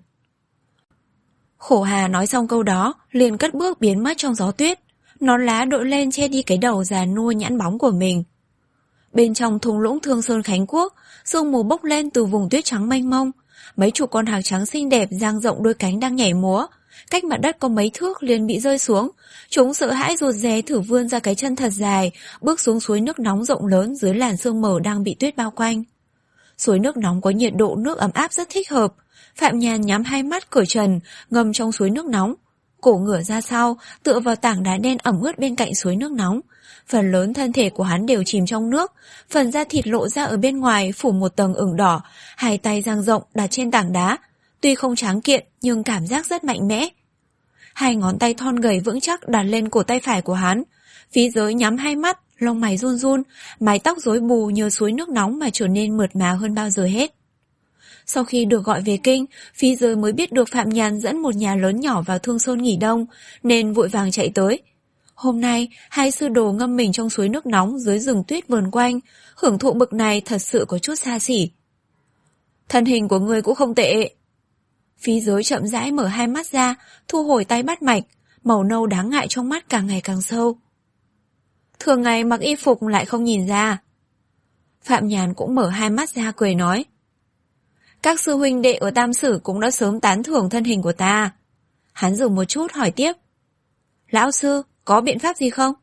Khổ Hà nói xong câu đó, liền cất bước biến mất trong gió tuyết, nón lá đội lên che đi cái đầu già nua nhẵn bóng của mình. Bên trong thung lũng Thương Sơn Khánh Quốc, sương mù bốc lên từ vùng tuyết trắng mênh mông, mấy chục con hạc trắng xinh đẹp dang rộng đôi cánh đang nhảy múa, cách mặt đất có mấy thước liền bị rơi xuống. Chúng sợ hãi rụt rè thử vươn ra cái chân thật dài, bước xuống suối nước nóng rộng lớn dưới làn sương mờ đang bị tuyết bao quanh. Suối nước nóng có nhiệt độ nước ấm áp rất thích hợp. Phạm Nhàn nhắm hai mắt cởi trần, ngâm trong suối nước nóng, cổ ngửa ra sau, tựa vào tảng đá đen ẩm ướt bên cạnh suối nước nóng. Phần lớn thân thể của hắn đều chìm trong nước, phần da thịt lộ ra ở bên ngoài phủ một tầng ửng đỏ, hai tay dang rộng đặt trên tảng đá. Tuy không tráng kiện nhưng cảm giác rất mạnh mẽ. Hai ngón tay thon gầy vững chắc đặt lên cổ tay phải của hắn. Phí Giới nhắm hai mắt, lông mày run run, mái tóc rối bù nhờ suối nước nóng mà trở nên mượt mà hơn bao giờ hết. Sau khi được gọi về kinh, Phí Giới mới biết được Phạm Nhàn dẫn một nhà lớn nhỏ vào Thương Sơn nghỉ đông, nên vội vàng chạy tới. Hôm nay, hai sư đồ ngâm mình trong suối nước nóng dưới rừng tuyết vờn quanh, hưởng thụ bực này thật sự có chút xa xỉ. Thân hình của người cũng không tệ. Phí Giới chậm rãi mở hai mắt ra, thu hồi tay bắt mạch, màu nâu đáng ngại trong mắt càng ngày càng sâu. Thường ngày mặc y phục lại không nhìn ra. Phạm Nhàn cũng mở hai mắt ra cười nói. Các sư huynh đệ ở Tam Sử cũng đã sớm tán thưởng thân hình của ta. Hắn dừng một chút hỏi tiếp. Lão sư, có biện pháp gì không?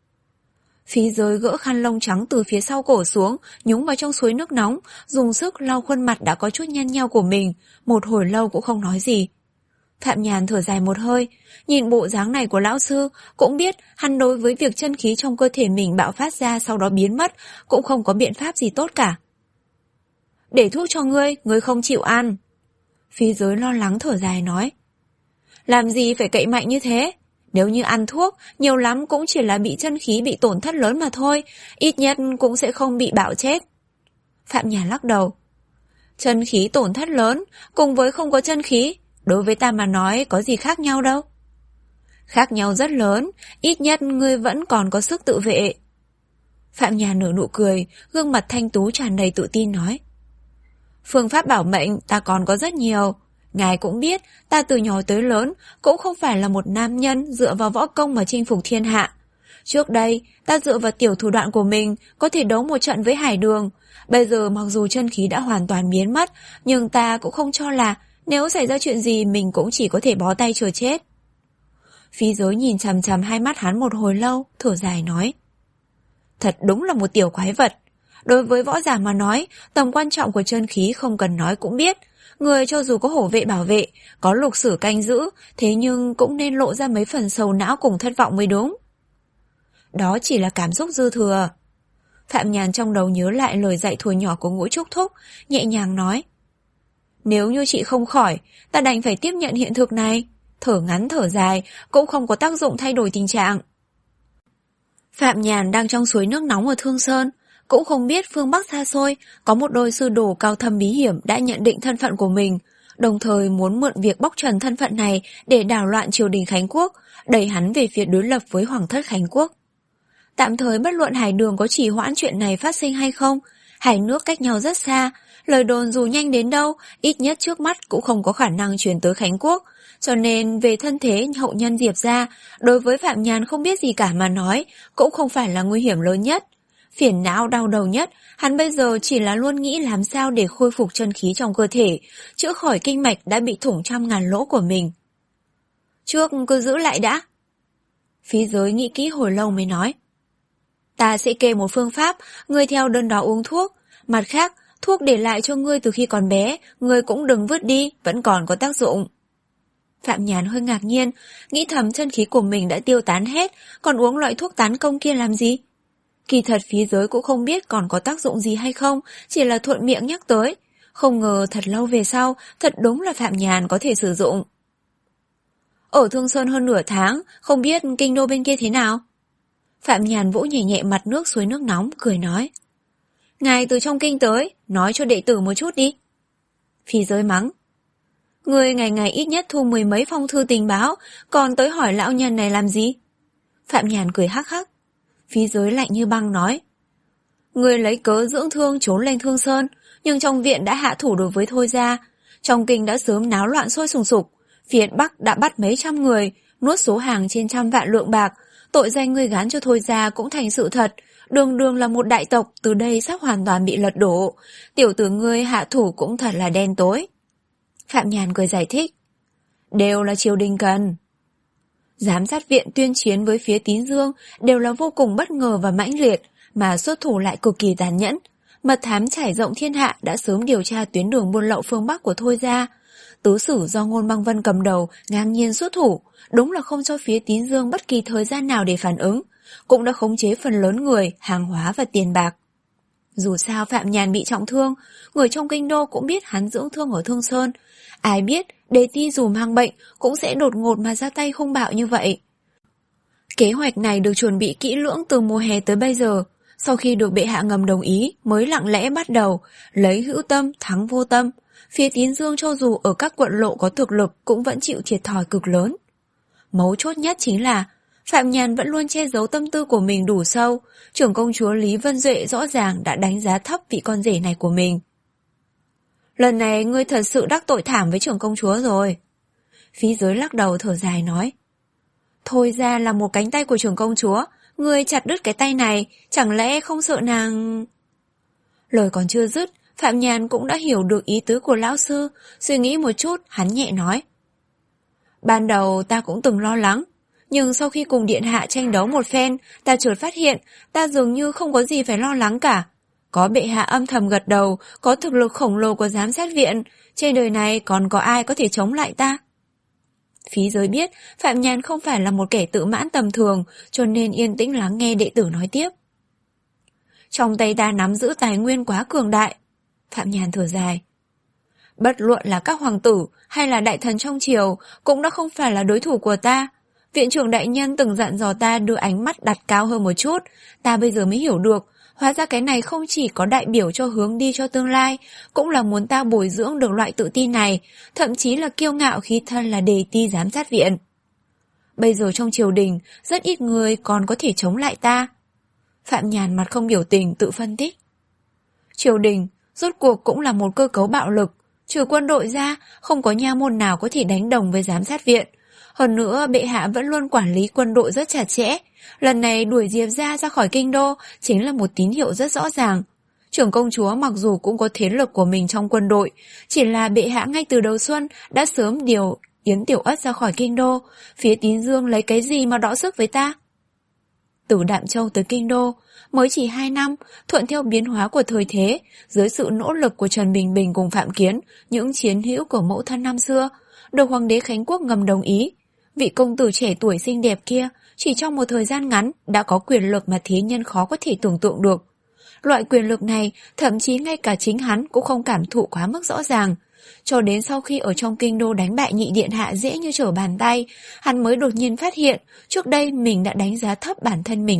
Phí Giới gỡ khăn lông trắng từ phía sau cổ xuống, nhúng vào trong suối nước nóng, dùng sức lau khuôn mặt đã có chút nhăn nheo của mình, một hồi lâu cũng không nói gì. Phạm Nhàn thở dài một hơi, nhìn bộ dáng này của lão sư, cũng biết hắn đối với việc chân khí trong cơ thể mình bạo phát ra sau đó biến mất, cũng không có biện pháp gì tốt cả. Để thuốc cho ngươi, ngươi không chịu ăn. Phí Giới lo lắng thở dài nói. Làm gì phải cậy mạnh như thế? Nếu như ăn thuốc, nhiều lắm cũng chỉ là bị chân khí bị tổn thất lớn mà thôi, ít nhất cũng sẽ không bị bạo chết. Phạm Nhàn lắc đầu. Chân khí tổn thất lớn, cùng với không có chân khí, đối với ta mà nói có gì khác nhau đâu. Khác nhau rất lớn, ít nhất ngươi vẫn còn có sức tự vệ. Phạm Nhàn nở nụ cười, gương mặt thanh tú tràn đầy tự tin nói. Phương pháp bảo mệnh ta còn có rất nhiều. Ngài cũng biết, ta từ nhỏ tới lớn cũng không phải là một nam nhân dựa vào võ công mà chinh phục thiên hạ. Trước đây, ta dựa vào tiểu thủ đoạn của mình có thể đấu một trận với Hải Đường. Bây giờ mặc dù chân khí đã hoàn toàn biến mất, nhưng ta cũng không cho là nếu xảy ra chuyện gì mình cũng chỉ có thể bó tay chờ chết. Phí Giới nhìn chằm chằm hai mắt hắn một hồi lâu, thở dài nói. Thật đúng là một tiểu quái vật. Đối với võ giả mà nói, tầm quan trọng của chân khí không cần nói cũng biết. Người cho dù có hổ vệ bảo vệ, có lục sử canh giữ, thế nhưng cũng nên lộ ra mấy phần sầu não cùng thất vọng mới đúng. Đó chỉ là cảm xúc dư thừa. Phạm Nhàn trong đầu nhớ lại lời dạy thuở nhỏ của Ngũ Trúc Thúc, nhẹ nhàng nói. Nếu như chị không khỏi, ta đành phải tiếp nhận hiện thực này. Thở ngắn thở dài, cũng không có tác dụng thay đổi tình trạng. Phạm Nhàn đang trong suối nước nóng ở Thương Sơn, cũng không biết phương Bắc xa xôi có một đôi sư đồ cao thâm bí hiểm đã nhận định thân phận của mình, đồng thời muốn mượn việc bóc trần thân phận này để đảo loạn triều đình Khánh Quốc, đẩy hắn về phía đối lập với Hoàng thất Khánh Quốc. Tạm thời bất luận Hải Đường có trì hoãn chuyện này phát sinh hay không, hai nước cách nhau rất xa, lời đồn dù nhanh đến đâu, ít nhất trước mắt cũng không có khả năng truyền tới Khánh Quốc. Cho nên về thân thế hậu nhân Diệp gia, đối với Phạm Nhàn không biết gì cả mà nói, cũng không phải là nguy hiểm lớn nhất. Phiền não đau đầu nhất, hắn bây giờ chỉ là luôn nghĩ làm sao để khôi phục chân khí trong cơ thể, chữa khỏi kinh mạch đã bị thủng trăm ngàn lỗ của mình. Trước cứ giữ lại đã. Phí Giới nghĩ kỹ hồi lâu mới nói. Ta sẽ kê một phương pháp, ngươi theo đơn đó uống thuốc. Mặt khác, thuốc để lại cho ngươi từ khi còn bé, ngươi cũng đừng vứt đi, vẫn còn có tác dụng. Phạm Nhàn hơi ngạc nhiên, nghĩ thầm chân khí của mình đã tiêu tán hết, còn uống loại thuốc tán công kia làm gì? Kỳ thật Phí Giới cũng không biết còn có tác dụng gì hay không, chỉ là thuận miệng nhắc tới. Không ngờ thật lâu về sau, thật đúng là Phạm Nhàn có thể sử dụng. Ở Thương Sơn hơn nửa tháng, không biết kinh đô bên kia thế nào? Phạm Nhàn vỗ nhẹ nhẹ mặt nước suối nước nóng, cười nói. Ngài từ trong kinh tới, nói cho đệ tử một chút đi. Phí Giới mắng. Ngươi ngày ngày ít nhất thu mười mấy phong thư tình báo, còn tới hỏi lão nhân này làm gì? Phạm Nhàn cười hắc hắc. Phí Giới lạnh như băng nói. Ngươi lấy cớ dưỡng thương trốn lên Thương Sơn, nhưng trong viện đã hạ thủ đối với Thôi gia. Trong kinh đã sớm náo loạn sôi sùng sục, phía Bắc đã bắt mấy trăm người, nuốt số hàng trên trăm vạn lượng bạc, tội danh ngươi gán cho Thôi gia cũng thành sự thật, đường đường là một đại tộc từ đây sắp hoàn toàn bị lật đổ, tiểu tử ngươi hạ thủ cũng thật là đen tối. Phạm Nhàn cười giải thích. Đều là triều đình cần. Giám sát viện tuyên chiến với phía Tín Dương đều là vô cùng bất ngờ và mãnh liệt, mà xuất thủ lại cực kỳ tàn nhẫn. Mật thám trải rộng thiên hạ đã sớm điều tra tuyến đường buôn lậu phương Bắc của Thôi gia. Tứ sử do Ngôn Băng Vân cầm đầu ngang nhiên xuất thủ, đúng là không cho phía Tín Dương bất kỳ thời gian nào để phản ứng, cũng đã khống chế phần lớn người, hàng hóa và tiền bạc. Dù sao Phạm Nhàn bị trọng thương, người trong kinh đô cũng biết hắn dưỡng thương ở Thương Sơn. Ai biết Đề Ti dù mang bệnh cũng sẽ đột ngột mà ra tay hung bạo như vậy. Kế hoạch này được chuẩn bị kỹ lưỡng từ mùa hè tới bây giờ. Sau khi được bệ hạ ngầm đồng ý mới lặng lẽ bắt đầu, lấy hữu tâm thắng vô tâm. Phía Tín Dương cho dù ở các quận lộ có thực lực cũng vẫn chịu thiệt thòi cực lớn. Mấu chốt nhất chính là Phạm Nhàn vẫn luôn che giấu tâm tư của mình đủ sâu. Trưởng công chúa Lý Vân Duệ rõ ràng đã đánh giá thấp vị con rể này của mình. Lần này ngươi thật sự đắc tội thảm với trưởng công chúa rồi. Phí Giới lắc đầu thở dài nói. Thôi ra là một cánh tay của trưởng công chúa, ngươi chặt đứt cái tay này, chẳng lẽ không sợ nàng... Lời còn chưa dứt, Phạm Nhàn cũng đã hiểu được ý tứ của lão sư, suy nghĩ một chút, hắn nhẹ nói. Ban đầu ta cũng từng lo lắng, nhưng sau khi cùng điện hạ tranh đấu một phen, ta chợt phát hiện, ta dường như không có gì phải lo lắng cả. Có bệ hạ âm thầm gật đầu, có thực lực khổng lồ của giám sát viện, trên đời này còn có ai có thể chống lại ta? Phí Giới biết Phạm Nhàn không phải là một kẻ tự mãn tầm thường, cho nên yên tĩnh lắng nghe đệ tử nói tiếp. Trong tay ta nắm giữ tài nguyên quá cường đại. Phạm Nhàn thở dài. Bất luận là các hoàng tử hay là đại thần trong triều cũng đã không phải là đối thủ của ta. Viện trưởng đại nhân từng dặn dò ta đưa ánh mắt đặt cao hơn một chút, ta bây giờ mới hiểu được. Hóa ra cái này không chỉ có đại biểu cho hướng đi cho tương lai, cũng là muốn ta bồi dưỡng được loại tự tin này, thậm chí là kiêu ngạo khi thân là Đề Ti giám sát viện. Bây giờ trong triều đình, rất ít người còn có thể chống lại ta. Phạm Nhàn mặt không biểu tình tự phân tích. Triều đình, rốt cuộc cũng là một cơ cấu bạo lực, trừ quân đội ra, không có nha môn nào có thể đánh đồng với giám sát viện. Hơn nữa, bệ hạ vẫn luôn quản lý quân đội rất chặt chẽ. Lần này đuổi Diệp gia ra khỏi kinh đô chính là một tín hiệu rất rõ ràng. Trưởng công chúa mặc dù cũng có thế lực của mình trong quân đội, chỉ là bệ hạ ngay từ đầu xuân đã sớm điều Yến Tiểu Ất ra khỏi kinh đô. Phía Tín Dương lấy cái gì mà đọ sức với ta? Từ Đạm Châu tới kinh đô, mới chỉ hai năm, thuận theo biến hóa của thời thế, dưới sự nỗ lực của Trần Bình Bình cùng Phạm Kiến, những chiến hữu của mẫu thân năm xưa, được Hoàng đế Khánh Quốc ngầm đồng ý. Vị công tử trẻ tuổi xinh đẹp kia chỉ trong một thời gian ngắn đã có quyền lực mà thế nhân khó có thể tưởng tượng được. Loại quyền lực này thậm chí ngay cả chính hắn cũng không cảm thụ quá mức rõ ràng. Cho đến sau khi ở trong kinh đô đánh bại nhị điện hạ dễ như trở bàn tay, hắn mới đột nhiên phát hiện trước đây mình đã đánh giá thấp bản thân mình.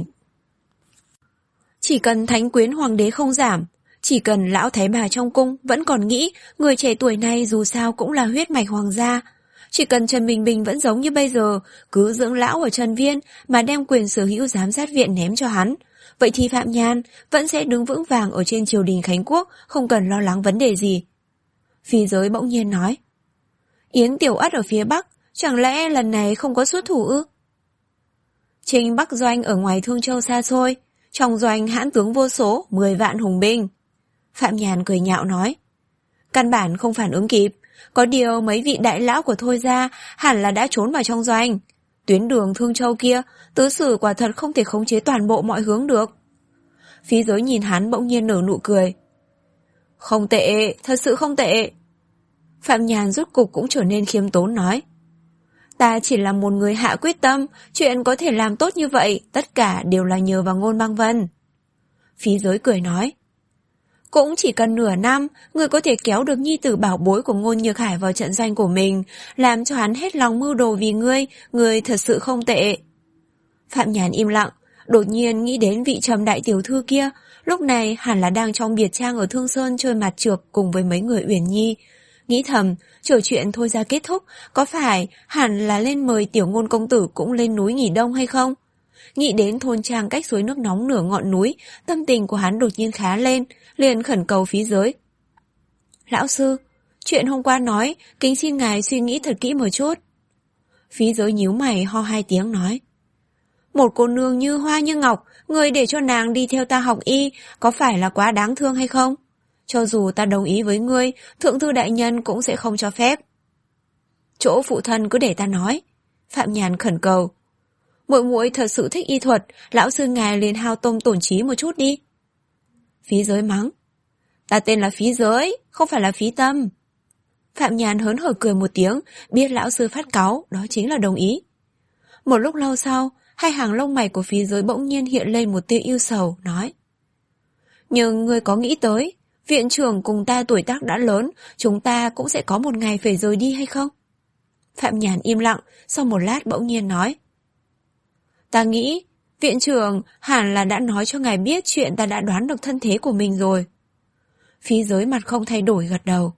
Chỉ cần thánh quyến hoàng đế không giảm, chỉ cần lão thái bà trong cung vẫn còn nghĩ người trẻ tuổi này dù sao cũng là huyết mạch hoàng gia, Chỉ cần Trần Bình Bình vẫn giống như bây giờ, cứ dưỡng lão ở Trần Viên mà đem quyền sở hữu giám sát viện ném cho hắn, vậy thì Phạm Nhan vẫn sẽ đứng vững vàng ở trên triều đình Khánh Quốc, không cần lo lắng vấn đề gì. Phi Giới bỗng nhiên nói, Yến Tiểu Ất ở phía Bắc, chẳng lẽ lần này không có xuất thủ ư? Trình Bắc doanh ở ngoài Thương Châu xa xôi, trong doanh hãn tướng vô số, mười vạn hùng binh. Phạm Nhàn cười nhạo nói, căn bản không phản ứng kịp, có điều mấy vị đại lão của Thôi gia hẳn là đã trốn vào trong doanh. Tuyến đường Thương Châu kia, tứ sử quả thật không thể khống chế toàn bộ mọi hướng được. Phí Giới nhìn hắn bỗng nhiên nở nụ cười. Không tệ, thật sự không tệ. Phạm Nhàn rốt cục cũng trở nên khiêm tốn nói, ta chỉ là một người hạ quyết tâm, chuyện có thể làm tốt như vậy, tất cả đều là nhờ vào Ngôn Băng Vân. Phí Giới cười nói, cũng chỉ cần nửa năm, người có thể kéo được nhi tử bảo bối của Ngôn Nhược Hải vào trận doanh của mình, làm cho hắn hết lòng mưu đồ vì ngươi, ngươi thật sự không tệ. Phạm Nhàn im lặng, đột nhiên nghĩ đến vị Trầm đại tiểu thư kia, lúc này hẳn là đang trong biệt trang ở Thương Sơn chơi mặt trược cùng với mấy người Uyển Nhi. Nghĩ thầm, chờ chuyện Thôi gia kết thúc, có phải hẳn là lên mời tiểu Ngôn công tử cũng lên núi nghỉ đông hay không? Nghĩ đến thôn trang cách suối nước nóng nửa ngọn núi, tâm tình của hắn đột nhiên khá lên, liền khẩn cầu Phí Giới. Lão sư, chuyện hôm qua nói, kính xin ngài suy nghĩ thật kỹ một chút. Phí Giới nhíu mày ho hai tiếng nói, một cô nương như hoa như ngọc, người để cho nàng đi theo ta học y, có phải là quá đáng thương hay không? Cho dù ta đồng ý với ngươi, thượng thư đại nhân cũng sẽ không cho phép. Chỗ phụ thân cứ để ta nói. Phạm Nhàn khẩn cầu. Muội muội thật sự thích y thuật, lão sư ngài liền hao tông tổn trí một chút đi. Phí Giới mắng, ta tên là Phí Giới, không phải là Phí Tâm. Phạm Nhàn hớn hở cười một tiếng, biết lão sư phát cáu, đó chính là đồng ý. Một lúc lâu sau, hai hàng lông mày của Phí Giới bỗng nhiên hiện lên một tia ưu sầu, nói, nhưng ngươi có nghĩ tới, viện trưởng cùng ta tuổi tác đã lớn, chúng ta cũng sẽ có một ngày phải rời đi hay không? Phạm Nhàn im lặng, sau một lát bỗng nhiên nói, ta nghĩ, viện trưởng hẳn là đã nói cho ngài biết chuyện ta đã đoán được thân thế của mình rồi. Phí Giới mặt không thay đổi gật đầu.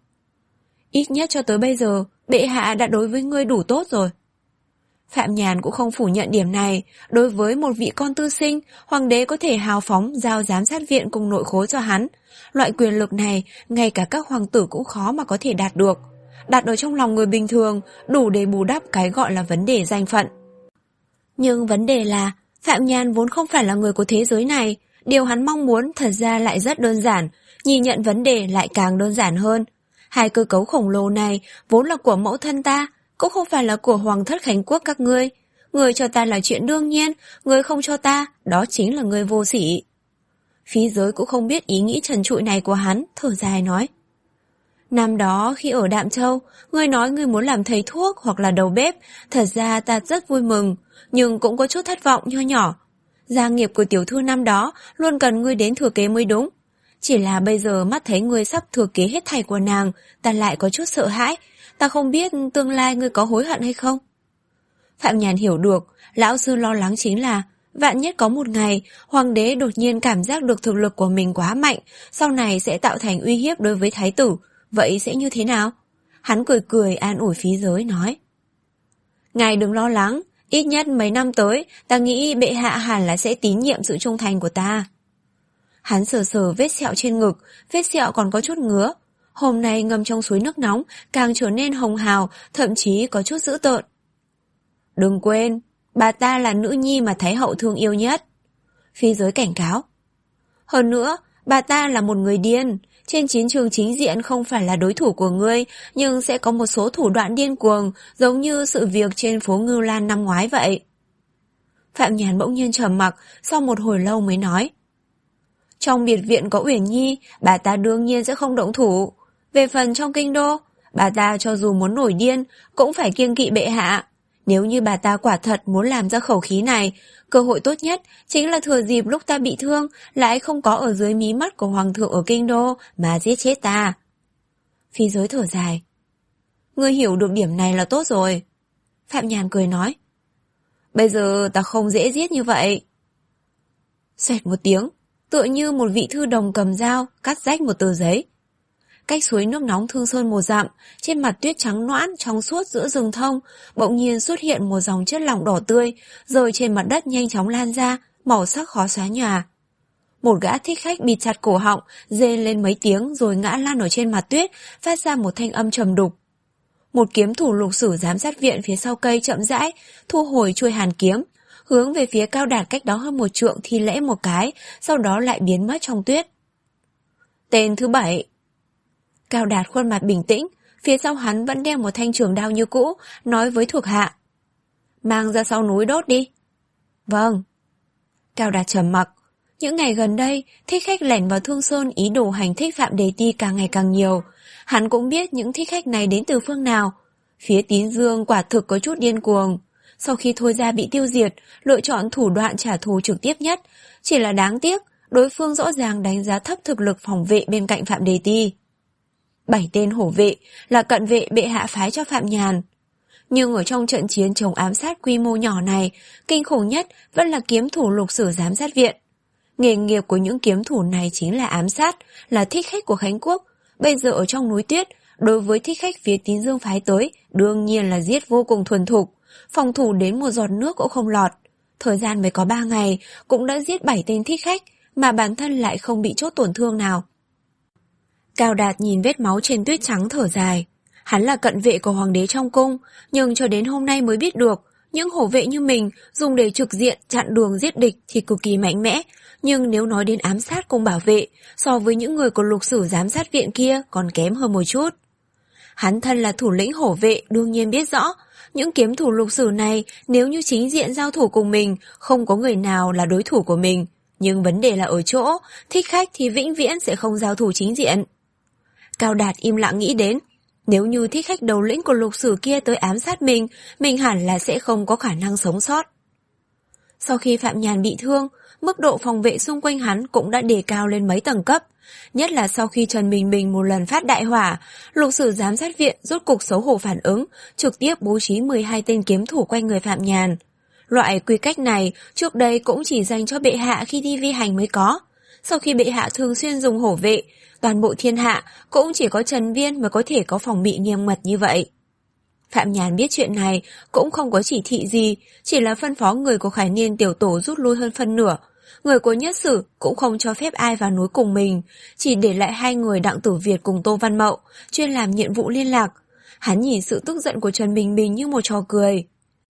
Ít nhất cho tới bây giờ, bệ hạ đã đối với ngươi đủ tốt rồi. Phạm Nhàn cũng không phủ nhận điểm này, đối với một vị con tư sinh, hoàng đế có thể hào phóng giao giám sát viện cùng nội khối cho hắn. Loại quyền lực này, ngay cả các hoàng tử cũng khó mà có thể đạt được. Đặt ở trong lòng người bình thường, đủ để bù đắp cái gọi là vấn đề danh phận. Nhưng vấn đề là, Phạm Nhàn vốn không phải là người của thế giới này, điều hắn mong muốn thật ra lại rất đơn giản, nhìn nhận vấn đề lại càng đơn giản hơn. Hai cơ cấu khổng lồ này vốn là của mẫu thân ta, cũng không phải là của Hoàng thất Khánh Quốc các ngươi. Người cho ta là chuyện đương nhiên, người không cho ta, đó chính là người vô sỉ. Phí Giới cũng không biết ý nghĩ trần trụi này của hắn, thở dài nói. Năm đó khi ở Đạm Châu, ngươi nói ngươi muốn làm thầy thuốc hoặc là đầu bếp, thật ra ta rất vui mừng, nhưng cũng có chút thất vọng nho nhỏ. Gia nghiệp của tiểu thư năm đó luôn cần ngươi đến thừa kế mới đúng. Chỉ là bây giờ mắt thấy ngươi sắp thừa kế hết thảy của nàng, ta lại có chút sợ hãi, ta không biết tương lai ngươi có hối hận hay không. Phạm Nhàn hiểu được, lão sư lo lắng chính là vạn nhất có một ngày, hoàng đế đột nhiên cảm giác được thực lực của mình quá mạnh, sau này sẽ tạo thành uy hiếp đối với thái tử, vậy sẽ như thế nào? Hắn cười cười an ủi Phí Giới nói. Ngài đừng lo lắng, ít nhất mấy năm tới, ta nghĩ bệ hạ hẳn là sẽ tín nhiệm sự trung thành của ta. Hắn sờ sờ vết sẹo trên ngực, vết sẹo còn có chút ngứa. Hôm nay ngâm trong suối nước nóng, càng trở nên hồng hào, thậm chí có chút dữ tợn. Đừng quên, bà ta là nữ nhi mà Thái hậu thương yêu nhất. Phí Giới cảnh cáo. Hơn nữa, bà ta là một người điên. Trên chiến trường chính diện không phải là đối thủ của ngươi, nhưng sẽ có một số thủ đoạn điên cuồng, giống như sự việc trên phố Ngưu Lan năm ngoái vậy. Phạm Nhàn bỗng nhiên trầm mặc, sau một hồi lâu mới nói. Trong biệt viện có Uyển Nhi, bà ta đương nhiên sẽ không động thủ. Về phần trong kinh đô, bà ta cho dù muốn nổi điên, cũng phải kiêng kỵ bệ hạ. Nếu như bà ta quả thật muốn làm ra khẩu khí này, cơ hội tốt nhất chính là thừa dịp lúc ta bị thương, lại không có ở dưới mí mắt của hoàng thượng ở kinh đô mà giết chết ta. Phí Giới thở dài. Ngươi hiểu được điểm này là tốt rồi. Phạm Nhàn cười nói. Bây giờ ta không dễ giết như vậy. Xoẹt một tiếng, tựa như một vị thư đồng cầm dao cắt rách một tờ giấy. cách suối nước nóng Thương Sơn một dặm, trên mặt tuyết trắng noãn trong suốt giữa rừng thông, bỗng nhiên xuất hiện một dòng chất lỏng đỏ tươi, rơi trên mặt đất nhanh chóng lan ra, màu sắc khó xóa nhòa. Một gã thích khách bịt chặt cổ họng, rên lên mấy tiếng rồi ngã lăn ở trên mặt tuyết, phát ra một thanh âm trầm đục. Một kiếm thủ lục sử giám sát viện phía sau cây chậm rãi, thu hồi chuôi hàn kiếm, hướng về phía Cao Đạt cách đó hơn một trượng thi lễ một cái, sau đó lại biến mất trong tuyết. Tên thứ bảy. Cao Đạt khuôn mặt bình tĩnh, phía sau hắn vẫn đeo một thanh trường đao như cũ, nói với thuộc hạ. Mang ra sau núi đốt đi. Vâng. Cao Đạt trầm mặc. Những ngày gần đây, thích khách lẻn vào Thương Sơn ý đồ hành thích Phạm Đề Ti càng ngày càng nhiều. Hắn cũng biết những thích khách này đến từ phương nào. Phía Tín Dương quả thực có chút điên cuồng. Sau khi Thôi Gia bị tiêu diệt, lựa chọn thủ đoạn trả thù trực tiếp nhất. Chỉ là đáng tiếc, đối phương rõ ràng đánh giá thấp thực lực phòng vệ bên cạnh Phạm Đề Ti. Bảy tên hổ vệ là cận vệ bệ hạ phái cho Phạm Nhàn. Nhưng ở trong trận chiến chống ám sát quy mô nhỏ này, kinh khủng nhất vẫn là kiếm thủ lục sử giám sát viện. Nghề nghiệp của những kiếm thủ này chính là ám sát, là thích khách của Khánh Quốc. Bây giờ ở trong núi tuyết, đối với thích khách phía Tín Dương phái tới, đương nhiên là giết vô cùng thuần thục, phòng thủ đến một giọt nước cũng không lọt. Thời gian mới có ba ngày, cũng đã giết bảy tên thích khách, mà bản thân lại không bị chốt tổn thương nào. Cao Đạt nhìn vết máu trên tuyết trắng thở dài. Hắn là cận vệ của hoàng đế trong cung, nhưng cho đến hôm nay mới biết được, những hổ vệ như mình dùng để trực diện chặn đường giết địch thì cực kỳ mạnh mẽ, nhưng nếu nói đến ám sát cùng bảo vệ, so với những người của lục sử giám sát viện kia còn kém hơn một chút. Hắn thân là thủ lĩnh hổ vệ đương nhiên biết rõ, những kiếm thủ lục sử này nếu như chính diện giao thủ cùng mình, không có người nào là đối thủ của mình. Nhưng vấn đề là ở chỗ, thích khách thì vĩnh viễn sẽ không giao thủ chính diện. Cao Đạt im lặng nghĩ đến, nếu như thích khách đầu lĩnh của lục sử kia tới ám sát mình, mình hẳn là sẽ không có khả năng sống sót. Sau khi Phạm Nhàn bị thương, mức độ phòng vệ xung quanh hắn cũng đã đề cao lên mấy tầng cấp. Nhất là sau khi Trần Bình Bình một lần phát đại hỏa, lục sử giám sát viện rốt cục xấu hổ phản ứng, trực tiếp bố trí mười hai tên kiếm thủ quanh người Phạm Nhàn. Loại quy cách này trước đây cũng chỉ dành cho bệ hạ khi đi vi hành mới có. Sau khi bệ hạ thường xuyên dùng hổ vệ, toàn bộ thiên hạ cũng chỉ có Trần Viên mới có thể có phòng bị nghiêm mật như vậy. Phạm Nhàn biết chuyện này cũng không có chỉ thị gì, chỉ là phân phó người của Khải Niên tiểu tổ rút lui hơn phân nửa. Người của Nhất Sử cũng không cho phép ai vào núi cùng mình, chỉ để lại hai người Đặng Tử Việt cùng Tô Văn Mậu, chuyên làm nhiệm vụ liên lạc. Hắn nhìn sự tức giận của Trần Bình Bình như một trò cười.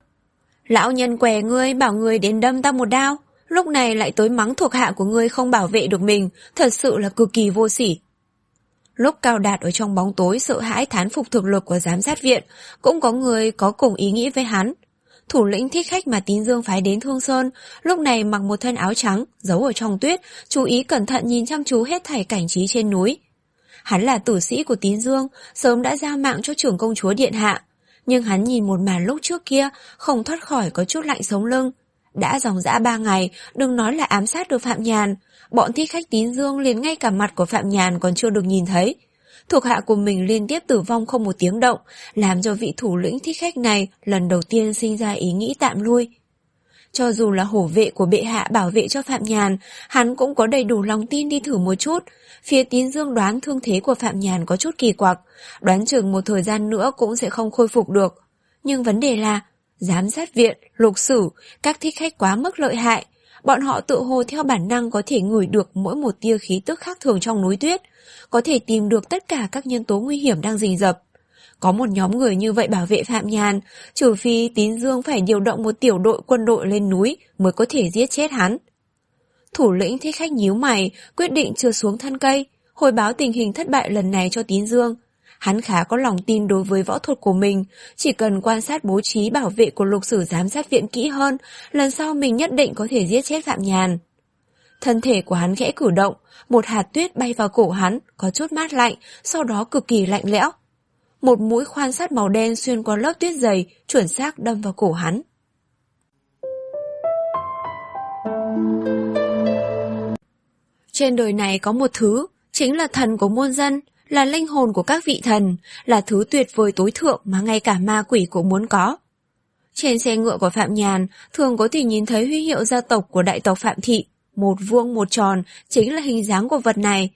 Lão nhân què ngươi bảo ngươi đến đâm ta một đao, lúc này lại tới mắng thuộc hạ của ngươi không bảo vệ được mình, thật sự là cực kỳ vô sỉ. Lúc Cao Đạt ở trong bóng tối sợ hãi thán phục thực lực của giám sát viện, cũng có người có cùng ý nghĩ với hắn. Thủ lĩnh thích khách mà Tín Dương phái đến Thương Sơn, lúc này mặc một thân áo trắng, giấu ở trong tuyết, chú ý cẩn thận nhìn chăm chú hết thảy cảnh trí trên núi. Hắn là tử sĩ của Tín Dương, sớm đã giao mạng cho trưởng công chúa điện hạ. Nhưng hắn nhìn một màn lúc trước kia, không thoát khỏi có chút lạnh sống lưng. Đã dòng dã ba ngày, đừng nói là ám sát được Phạm Nhàn, bọn thích khách Tín Dương liền ngay cả mặt của Phạm Nhàn còn chưa được nhìn thấy. Thuộc hạ của mình liên tiếp tử vong không một tiếng động, làm cho vị thủ lĩnh thích khách này lần đầu tiên sinh ra ý nghĩ tạm lui. Cho dù là hổ vệ của bệ hạ bảo vệ cho Phạm Nhàn, hắn cũng có đầy đủ lòng tin đi thử một chút. Phía Tín Dương đoán thương thế của Phạm Nhàn có chút kỳ quặc, đoán chừng một thời gian nữa cũng sẽ không khôi phục được. Nhưng vấn đề là, giám sát viện, lục sử, các thích khách quá mức lợi hại. Bọn họ tự hồ theo bản năng có thể ngửi được mỗi một tia khí tức khác thường trong núi tuyết, có thể tìm được tất cả các nhân tố nguy hiểm đang rình rập. Có một nhóm người như vậy bảo vệ Phạm Nhàn, trừ phi Tín Dương phải điều động một tiểu đội quân đội lên núi mới có thể giết chết hắn. Thủ lĩnh thích khách nhíu mày, quyết định trượt xuống thân cây, hồi báo tình hình thất bại lần này cho Tín Dương. Hắn khá có lòng tin đối với võ thuật của mình, chỉ cần quan sát bố trí bảo vệ của lục sử giám sát viện kỹ hơn, lần sau mình nhất định có thể giết chết Phạm Nhàn. Thân thể của hắn khẽ cử động, một hạt tuyết bay vào cổ hắn, có chút mát lạnh, sau đó cực kỳ lạnh lẽo. Một mũi khoan sắt màu đen xuyên qua lớp tuyết dày, chuẩn xác đâm vào cổ hắn. Trên đời này có một thứ, chính là thần của muôn dân, là linh hồn của các vị thần, là thứ tuyệt vời tối thượng mà ngay cả ma quỷ cũng muốn có. Trên xe ngựa của Phạm Nhàn, thường có thể nhìn thấy huy hiệu gia tộc của đại tộc Phạm Thị, một vuông một tròn, chính là hình dáng của vật này.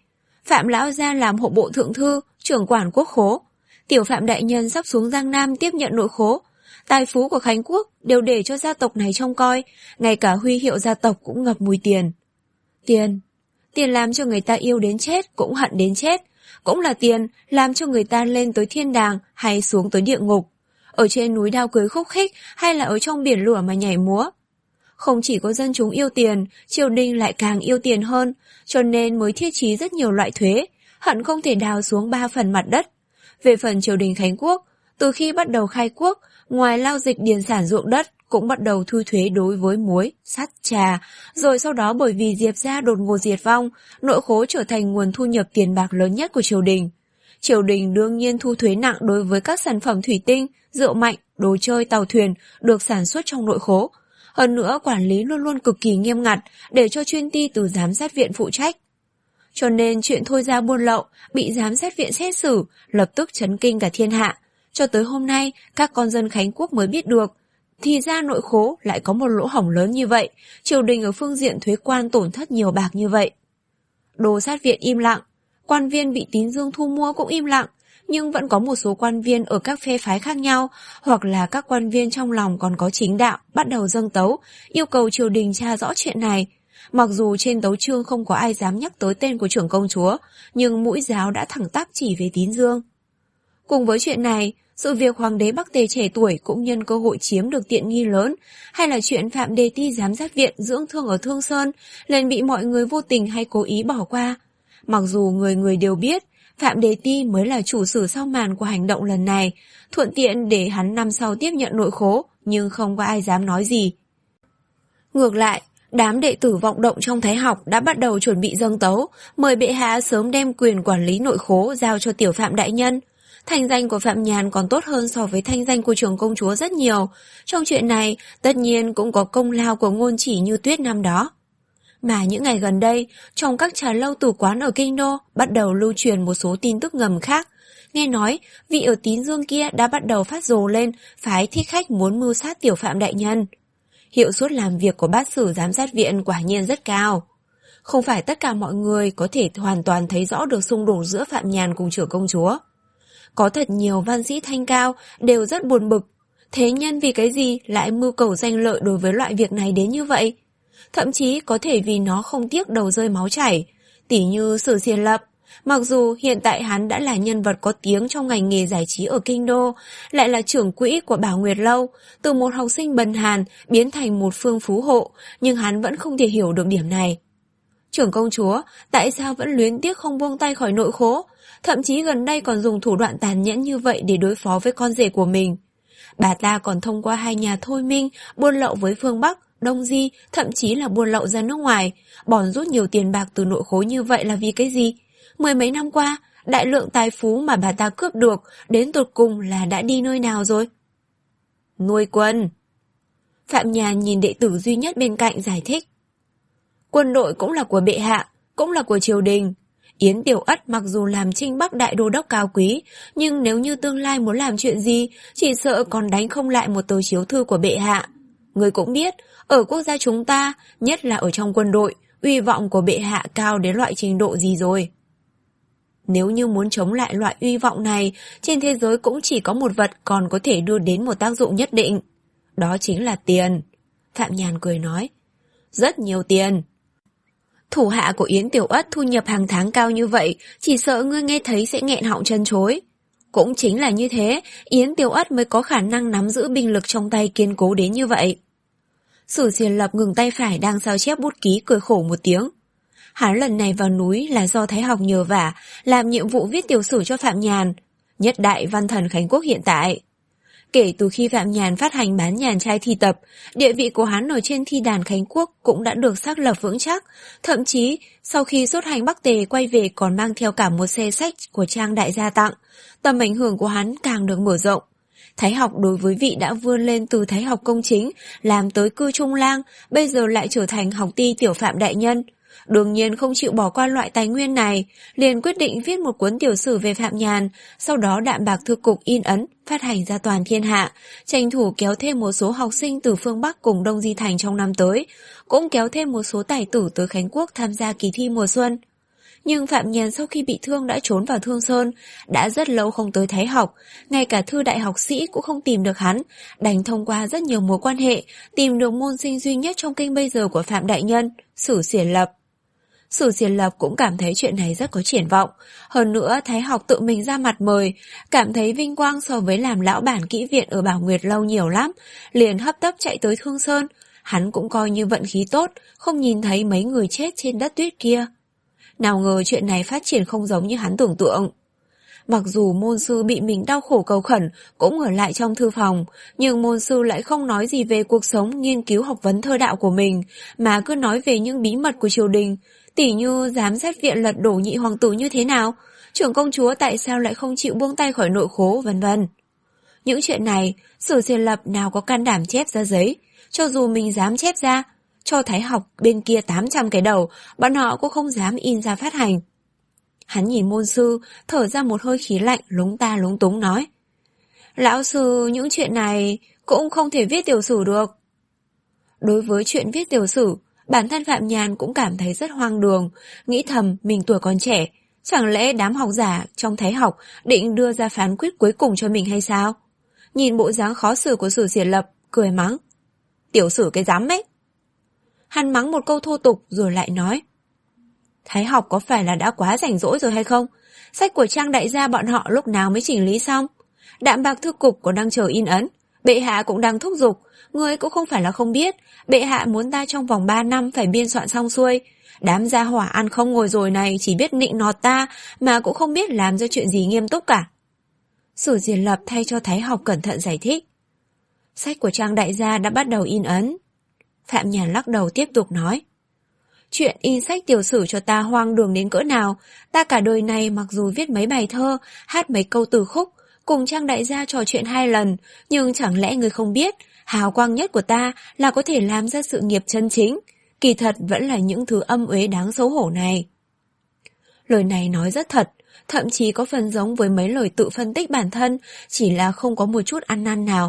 Phạm lão gia làm hộ bộ thượng thư, trưởng quản quốc khố. Tiểu Phạm đại nhân sắp xuống Giang Nam tiếp nhận nội khố. Tài phú của Khánh Quốc đều để cho gia tộc này trông coi, ngay cả huy hiệu gia tộc cũng ngập mùi tiền. Tiền, tiền làm cho người ta yêu đến chết cũng hận đến chết, cũng là tiền làm cho người ta lên tới thiên đàng hay xuống tới địa ngục, ở trên núi đao cưới khúc khích hay là ở trong biển lửa mà nhảy múa. Không chỉ có dân chúng yêu tiền, triều đình lại càng yêu tiền hơn, cho nên mới thiết trí rất nhiều loại thuế, hận không thể đào xuống ba phần mặt đất. Về phần triều đình Khánh Quốc, từ khi bắt đầu khai quốc, ngoài lao dịch điền sản ruộng đất, cũng bắt đầu thu thuế đối với muối, sắt, trà, rồi sau đó bởi vì Diệp gia đột ngột diệt vong, nội khố trở thành nguồn thu nhập tiền bạc lớn nhất của triều đình. Triều đình đương nhiên thu thuế nặng đối với các sản phẩm thủy tinh, rượu mạnh, đồ chơi, tàu thuyền được sản xuất trong nội khố. Hơn nữa quản lý luôn luôn cực kỳ nghiêm ngặt để cho chuyên ty từ giám sát viện phụ trách. Cho nên chuyện thôi ra buôn lậu bị giám sát viện xét xử lập tức chấn kinh cả thiên hạ. Cho tới hôm nay các con dân Khánh Quốc mới biết được, thì ra nội khố lại có một lỗ hổng lớn như vậy, triều đình ở phương diện thuế quan tổn thất nhiều bạc như vậy. Đồ sát viện im lặng, quan viên bị tín dương thu mua cũng im lặng, nhưng vẫn có một số quan viên ở các phe phái khác nhau, hoặc là các quan viên trong lòng còn có chính đạo, bắt đầu dâng tấu, yêu cầu triều đình tra rõ chuyện này. Mặc dù trên tấu chương không có ai dám nhắc tới tên của trưởng công chúa, nhưng mũi giáo đã thẳng tắp chỉ về tín dương. Cùng với chuyện này, sự việc hoàng đế Bắc Tề trẻ tuổi cũng nhân cơ hội chiếm được tiện nghi lớn, hay là chuyện Phạm Đề Ti giám sát viện dưỡng thương ở Thương Sơn, liền bị mọi người vô tình hay cố ý bỏ qua. Mặc dù người người đều biết, Phạm Đề Ti mới là chủ sử sau màn của hành động lần này, thuận tiện để hắn năm sau tiếp nhận nội khố, nhưng không có ai dám nói gì. Ngược lại, đám đệ tử vọng động trong Thái học đã bắt đầu chuẩn bị dâng tấu, mời bệ hạ sớm đem quyền quản lý nội khố giao cho tiểu Phạm đại nhân. Thanh danh của Phạm Nhàn còn tốt hơn so với thanh danh của trưởng công chúa rất nhiều. Trong chuyện này, tất nhiên cũng có công lao của Ngôn Chỉ Như Tuyết năm đó. Mà những ngày gần đây, trong các trà lâu tử quán ở Kinh Đô bắt đầu lưu truyền một số tin tức ngầm khác. Nghe nói, vị ở Tín Dương kia đã bắt đầu phát rồ lên, phái thích khách muốn mưu sát tiểu Phạm đại nhân. Hiệu suất làm việc của bát sử giám sát viện quả nhiên rất cao. Không phải tất cả mọi người có thể hoàn toàn thấy rõ được xung đột giữa Phạm Nhàn cùng trưởng công chúa. Có thật nhiều văn sĩ thanh cao đều rất buồn bực. Thế nhân vì cái gì lại mưu cầu danh lợi đối với loại việc này đến như vậy? Thậm chí có thể vì nó không tiếc đầu rơi máu chảy. Tỉ như Sử Xiển Lập, mặc dù hiện tại hắn đã là nhân vật có tiếng trong ngành nghề giải trí ở Kinh Đô, lại là trưởng quỹ của Bảo Nguyệt Lâu, từ một học sinh bần hàn biến thành một phương phú hộ, nhưng hắn vẫn không thể hiểu được điểm này. Trưởng công chúa tại sao vẫn luyến tiếc không buông tay khỏi nội khố, thậm chí gần đây còn dùng thủ đoạn tàn nhẫn như vậy để đối phó với con rể của mình. Bà ta còn thông qua hai nhà thôi minh buôn lậu với phương Bắc, Đông Di, thậm chí là buôn lậu ra nước ngoài, bòn rút nhiều tiền bạc từ nội khố như vậy là vì cái gì? Mười mấy năm qua, đại lượng tài phú mà bà ta cướp được đến tột cùng là đã đi nơi nào rồi? Nuôi quân. Phạm Nhàn nhìn đệ tử duy nhất bên cạnh giải thích. Quân đội cũng là của bệ hạ, cũng là của triều đình. Yến Tiểu Ất mặc dù làm Trinh Bắc đại đô đốc cao quý, nhưng nếu như tương lai muốn làm chuyện gì, chỉ sợ còn đánh không lại một tờ chiếu thư của bệ hạ. Người cũng biết, ở quốc gia chúng ta, nhất là ở trong quân đội, uy vọng của bệ hạ cao đến loại trình độ gì rồi. Nếu như muốn chống lại loại uy vọng này, trên thế giới cũng chỉ có một vật còn có thể đưa đến một tác dụng nhất định. Đó chính là tiền. Phạm Nhàn cười nói. Rất nhiều tiền. Thủ hạ của Yến Tiểu Ất thu nhập hàng tháng cao như vậy, chỉ sợ ngươi nghe thấy sẽ nghẹn họng chân chối. Cũng chính là như thế, Yến Tiểu Ất mới có khả năng nắm giữ binh lực trong tay kiên cố đến như vậy. Sử Xiển Lập ngừng tay phải đang sao chép bút ký, cười khổ một tiếng. Hắn lần này vào núi là do Thái học nhờ vả, làm nhiệm vụ viết tiểu sử cho Phạm Nhàn, nhất đại văn thần Khánh Quốc hiện tại. Kể từ khi Phạm Nhàn phát hành bán nhàn trai thi tập, địa vị của hắn ở trên thi đàn Khánh Quốc cũng đã được xác lập vững chắc, thậm chí sau khi xuất hành Bắc Tề quay về còn mang theo cả một xe sách của Trang đại gia tặng, tầm ảnh hưởng của hắn càng được mở rộng. Thái học đối với vị đã vươn lên từ Thái học công chính, làm tới cư trung lang, bây giờ lại trở thành học ty tiểu Phạm đại nhân. Đương nhiên không chịu bỏ qua loại tài nguyên này, liền quyết định viết một cuốn tiểu sử về Phạm Nhàn, sau đó đạm bạc thư cục in ấn, phát hành ra toàn thiên hạ, tranh thủ kéo thêm một số học sinh từ phương Bắc cùng Đông Di Thành trong năm tới, cũng kéo thêm một số tài tử tới Khánh Quốc tham gia kỳ thi mùa xuân. Nhưng Phạm Nhàn sau khi bị thương đã trốn vào Thương Sơn, đã rất lâu không tới Thái học, ngay cả thư đại học sĩ cũng không tìm được hắn, đành thông qua rất nhiều mối quan hệ, tìm được môn sinh duy nhất trong kinh bây giờ của Phạm Đại Nhân, Sử Xiển Lập. Sử Xiển Lập cũng cảm thấy chuyện này rất có triển vọng, hơn nữa Thái học tự mình ra mặt mời, cảm thấy vinh quang so với làm lão bản kỹ viện ở Bảo Nguyệt lâu nhiều lắm, liền hấp tấp chạy tới Thương Sơn. Hắn cũng coi như vận khí tốt, không nhìn thấy mấy người chết trên đất tuyết kia. Nào ngờ chuyện này phát triển không giống như hắn tưởng tượng. Mặc dù môn sư bị mình đau khổ cầu khẩn cũng ở lại trong thư phòng, nhưng môn sư lại không nói gì về cuộc sống nghiên cứu học vấn thơ đạo của mình, mà cứ nói về những bí mật của triều đình, tỉ như giám sát viện lật đổ nhị hoàng tử như thế nào, trưởng công chúa tại sao lại không chịu buông tay khỏi nội khố, vân vân. Những chuyện này, Sử Xiển Lập nào có can đảm chép ra giấy, cho dù mình dám chép ra, cho Thái học bên kia tám trăm cái đầu, bọn họ cũng không dám in ra phát hành. Hắn nhìn môn sư, thở ra một hơi khí lạnh, lúng ta lúng túng nói: Lão sư, những chuyện này cũng không thể viết tiểu sử được. Đối với chuyện viết tiểu sử, bản thân Phạm Nhàn cũng cảm thấy rất hoang đường, nghĩ thầm mình tuổi còn trẻ, chẳng lẽ đám học giả trong Thái học định đưa ra phán quyết cuối cùng cho mình hay sao? Nhìn bộ dáng khó xử của Sử Xiển Lập, cười mắng: Tiểu sử cái dám ấy. Hắn mắng một câu thô tục rồi lại nói: Thái học có phải là đã quá rảnh rỗi rồi hay không? Sách của Trang đại gia bọn họ lúc nào mới chỉnh lý xong? Đạm bạc thư cục còn đang chờ in ấn, bệ hạ cũng đang thúc giục, ngươi cũng không phải là không biết, bệ hạ muốn ta trong vòng ba năm phải biên soạn xong xuôi. Đám gia hỏa ăn không ngồi rồi này chỉ biết nịnh nọt ta, mà cũng không biết làm ra chuyện gì nghiêm túc cả. Sử Xiển Lập thay cho Thái học cẩn thận giải thích: Sách của Trang đại gia đã bắt đầu in ấn. Phạm Nhàn lắc đầu tiếp tục nói: Chuyện in sách tiểu sử cho ta hoang đường đến cỡ nào, ta cả đời này mặc dù viết mấy bài thơ, hát mấy câu từ khúc, cùng Trang đại gia trò chuyện hai lần, nhưng chẳng lẽ người không biết, hào quang nhất của ta là có thể làm ra sự nghiệp chân chính, kỳ thật vẫn là những thứ âm uế đáng xấu hổ này. Lời này nói rất thật, thậm chí có phần giống với mấy lời tự phân tích bản thân, chỉ là không có một chút ăn năn nào.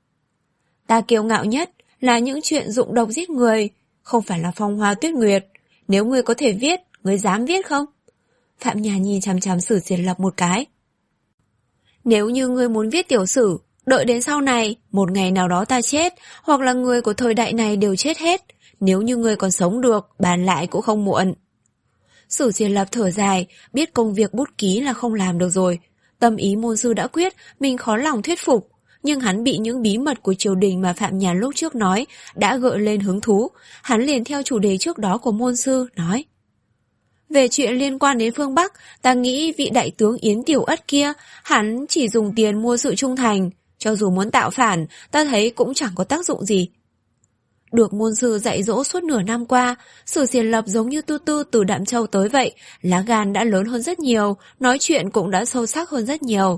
Ta kiêu ngạo nhất là những chuyện dụng độc giết người, không phải là phong hoa tuyết nguyệt. Nếu ngươi có thể viết, ngươi dám viết không? Phạm Nhàn nhìn chằm chằm Sử Xiển Lập một cái. Nếu như ngươi muốn viết tiểu sử, đợi đến sau này, một ngày nào đó ta chết, hoặc là người của thời đại này đều chết hết, nếu như ngươi còn sống được, bàn lại cũng không muộn. Sử Xiển Lập thở dài, biết công việc bút ký là không làm được rồi. Tâm ý môn sư đã quyết, mình khó lòng thuyết phục. Nhưng hắn bị những bí mật của triều đình mà Phạm Nhàn lúc trước nói đã gợi lên hứng thú. Hắn liền theo chủ đề trước đó của môn sư, nói: Về chuyện liên quan đến phương Bắc, ta nghĩ vị đại tướng Yến Tiểu Ất kia, hắn chỉ dùng tiền mua sự trung thành. Cho dù muốn tạo phản, ta thấy cũng chẳng có tác dụng gì. Được môn sư dạy dỗ suốt nửa năm qua, Sử Xiển Lập giống như tu tư từ Đạm Châu tới vậy, lá gan đã lớn hơn rất nhiều, nói chuyện cũng đã sâu sắc hơn rất nhiều.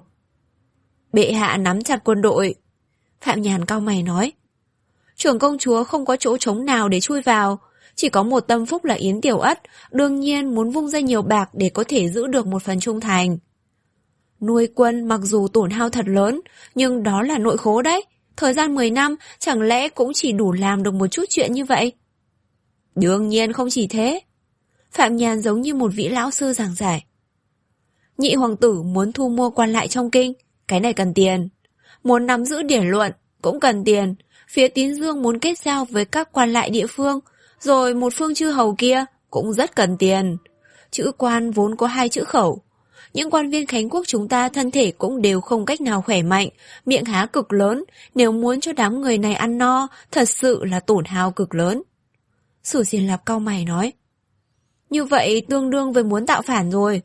Bệ hạ nắm chặt quân đội. Phạm Nhàn cau mày nói: Trưởng công chúa không có chỗ trống nào để chui vào, chỉ có một tâm phúc là Yến Tiểu Ất, đương nhiên muốn vung ra nhiều bạc để có thể giữ được một phần trung thành. Nuôi quân mặc dù tổn hao thật lớn, nhưng đó là nội khố đấy. Thời gian mười năm chẳng lẽ cũng chỉ đủ làm được một chút chuyện như vậy? Đương nhiên không chỉ thế. Phạm Nhàn giống như một vị lão sư giảng giải: Nhị hoàng tử muốn thu mua quan lại trong kinh, cái này cần tiền. Muốn nắm giữ điển luận, cũng cần tiền. Phía Tín Dương muốn kết giao với các quan lại địa phương, rồi một phương chư hầu kia cũng rất cần tiền. Chữ quan vốn có hai chữ khẩu. Những quan viên Khánh Quốc chúng ta thân thể cũng đều không cách nào khỏe mạnh, miệng há cực lớn, nếu muốn cho đám người này ăn no, thật sự là tổn hao cực lớn. Sử Xiển Lập cau mày nói: Như vậy tương đương với muốn tạo phản rồi.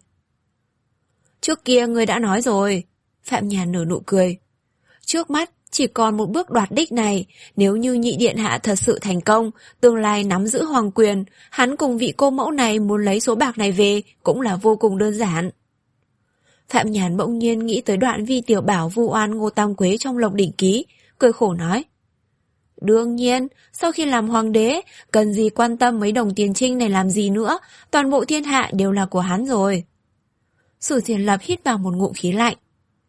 Trước kia người đã nói rồi. Phạm Nhàn nở nụ cười. Trước mắt chỉ còn một bước đoạt đích này, nếu như nhị điện hạ thật sự thành công, tương lai nắm giữ hoàng quyền, hắn cùng vị cô mẫu này muốn lấy số bạc này về cũng là vô cùng đơn giản. Phạm Nhàn bỗng nhiên nghĩ tới đoạn Vi Tiểu Bảo vu oan Ngô Tam Quế trong Lộc Đỉnh Ký, cười khổ nói: Đương nhiên, sau khi làm hoàng đế, cần gì quan tâm mấy đồng tiền trinh này làm gì nữa, toàn bộ thiên hạ đều là của hắn rồi. Sử Xiển Lập hít vào một ngụm khí lạnh.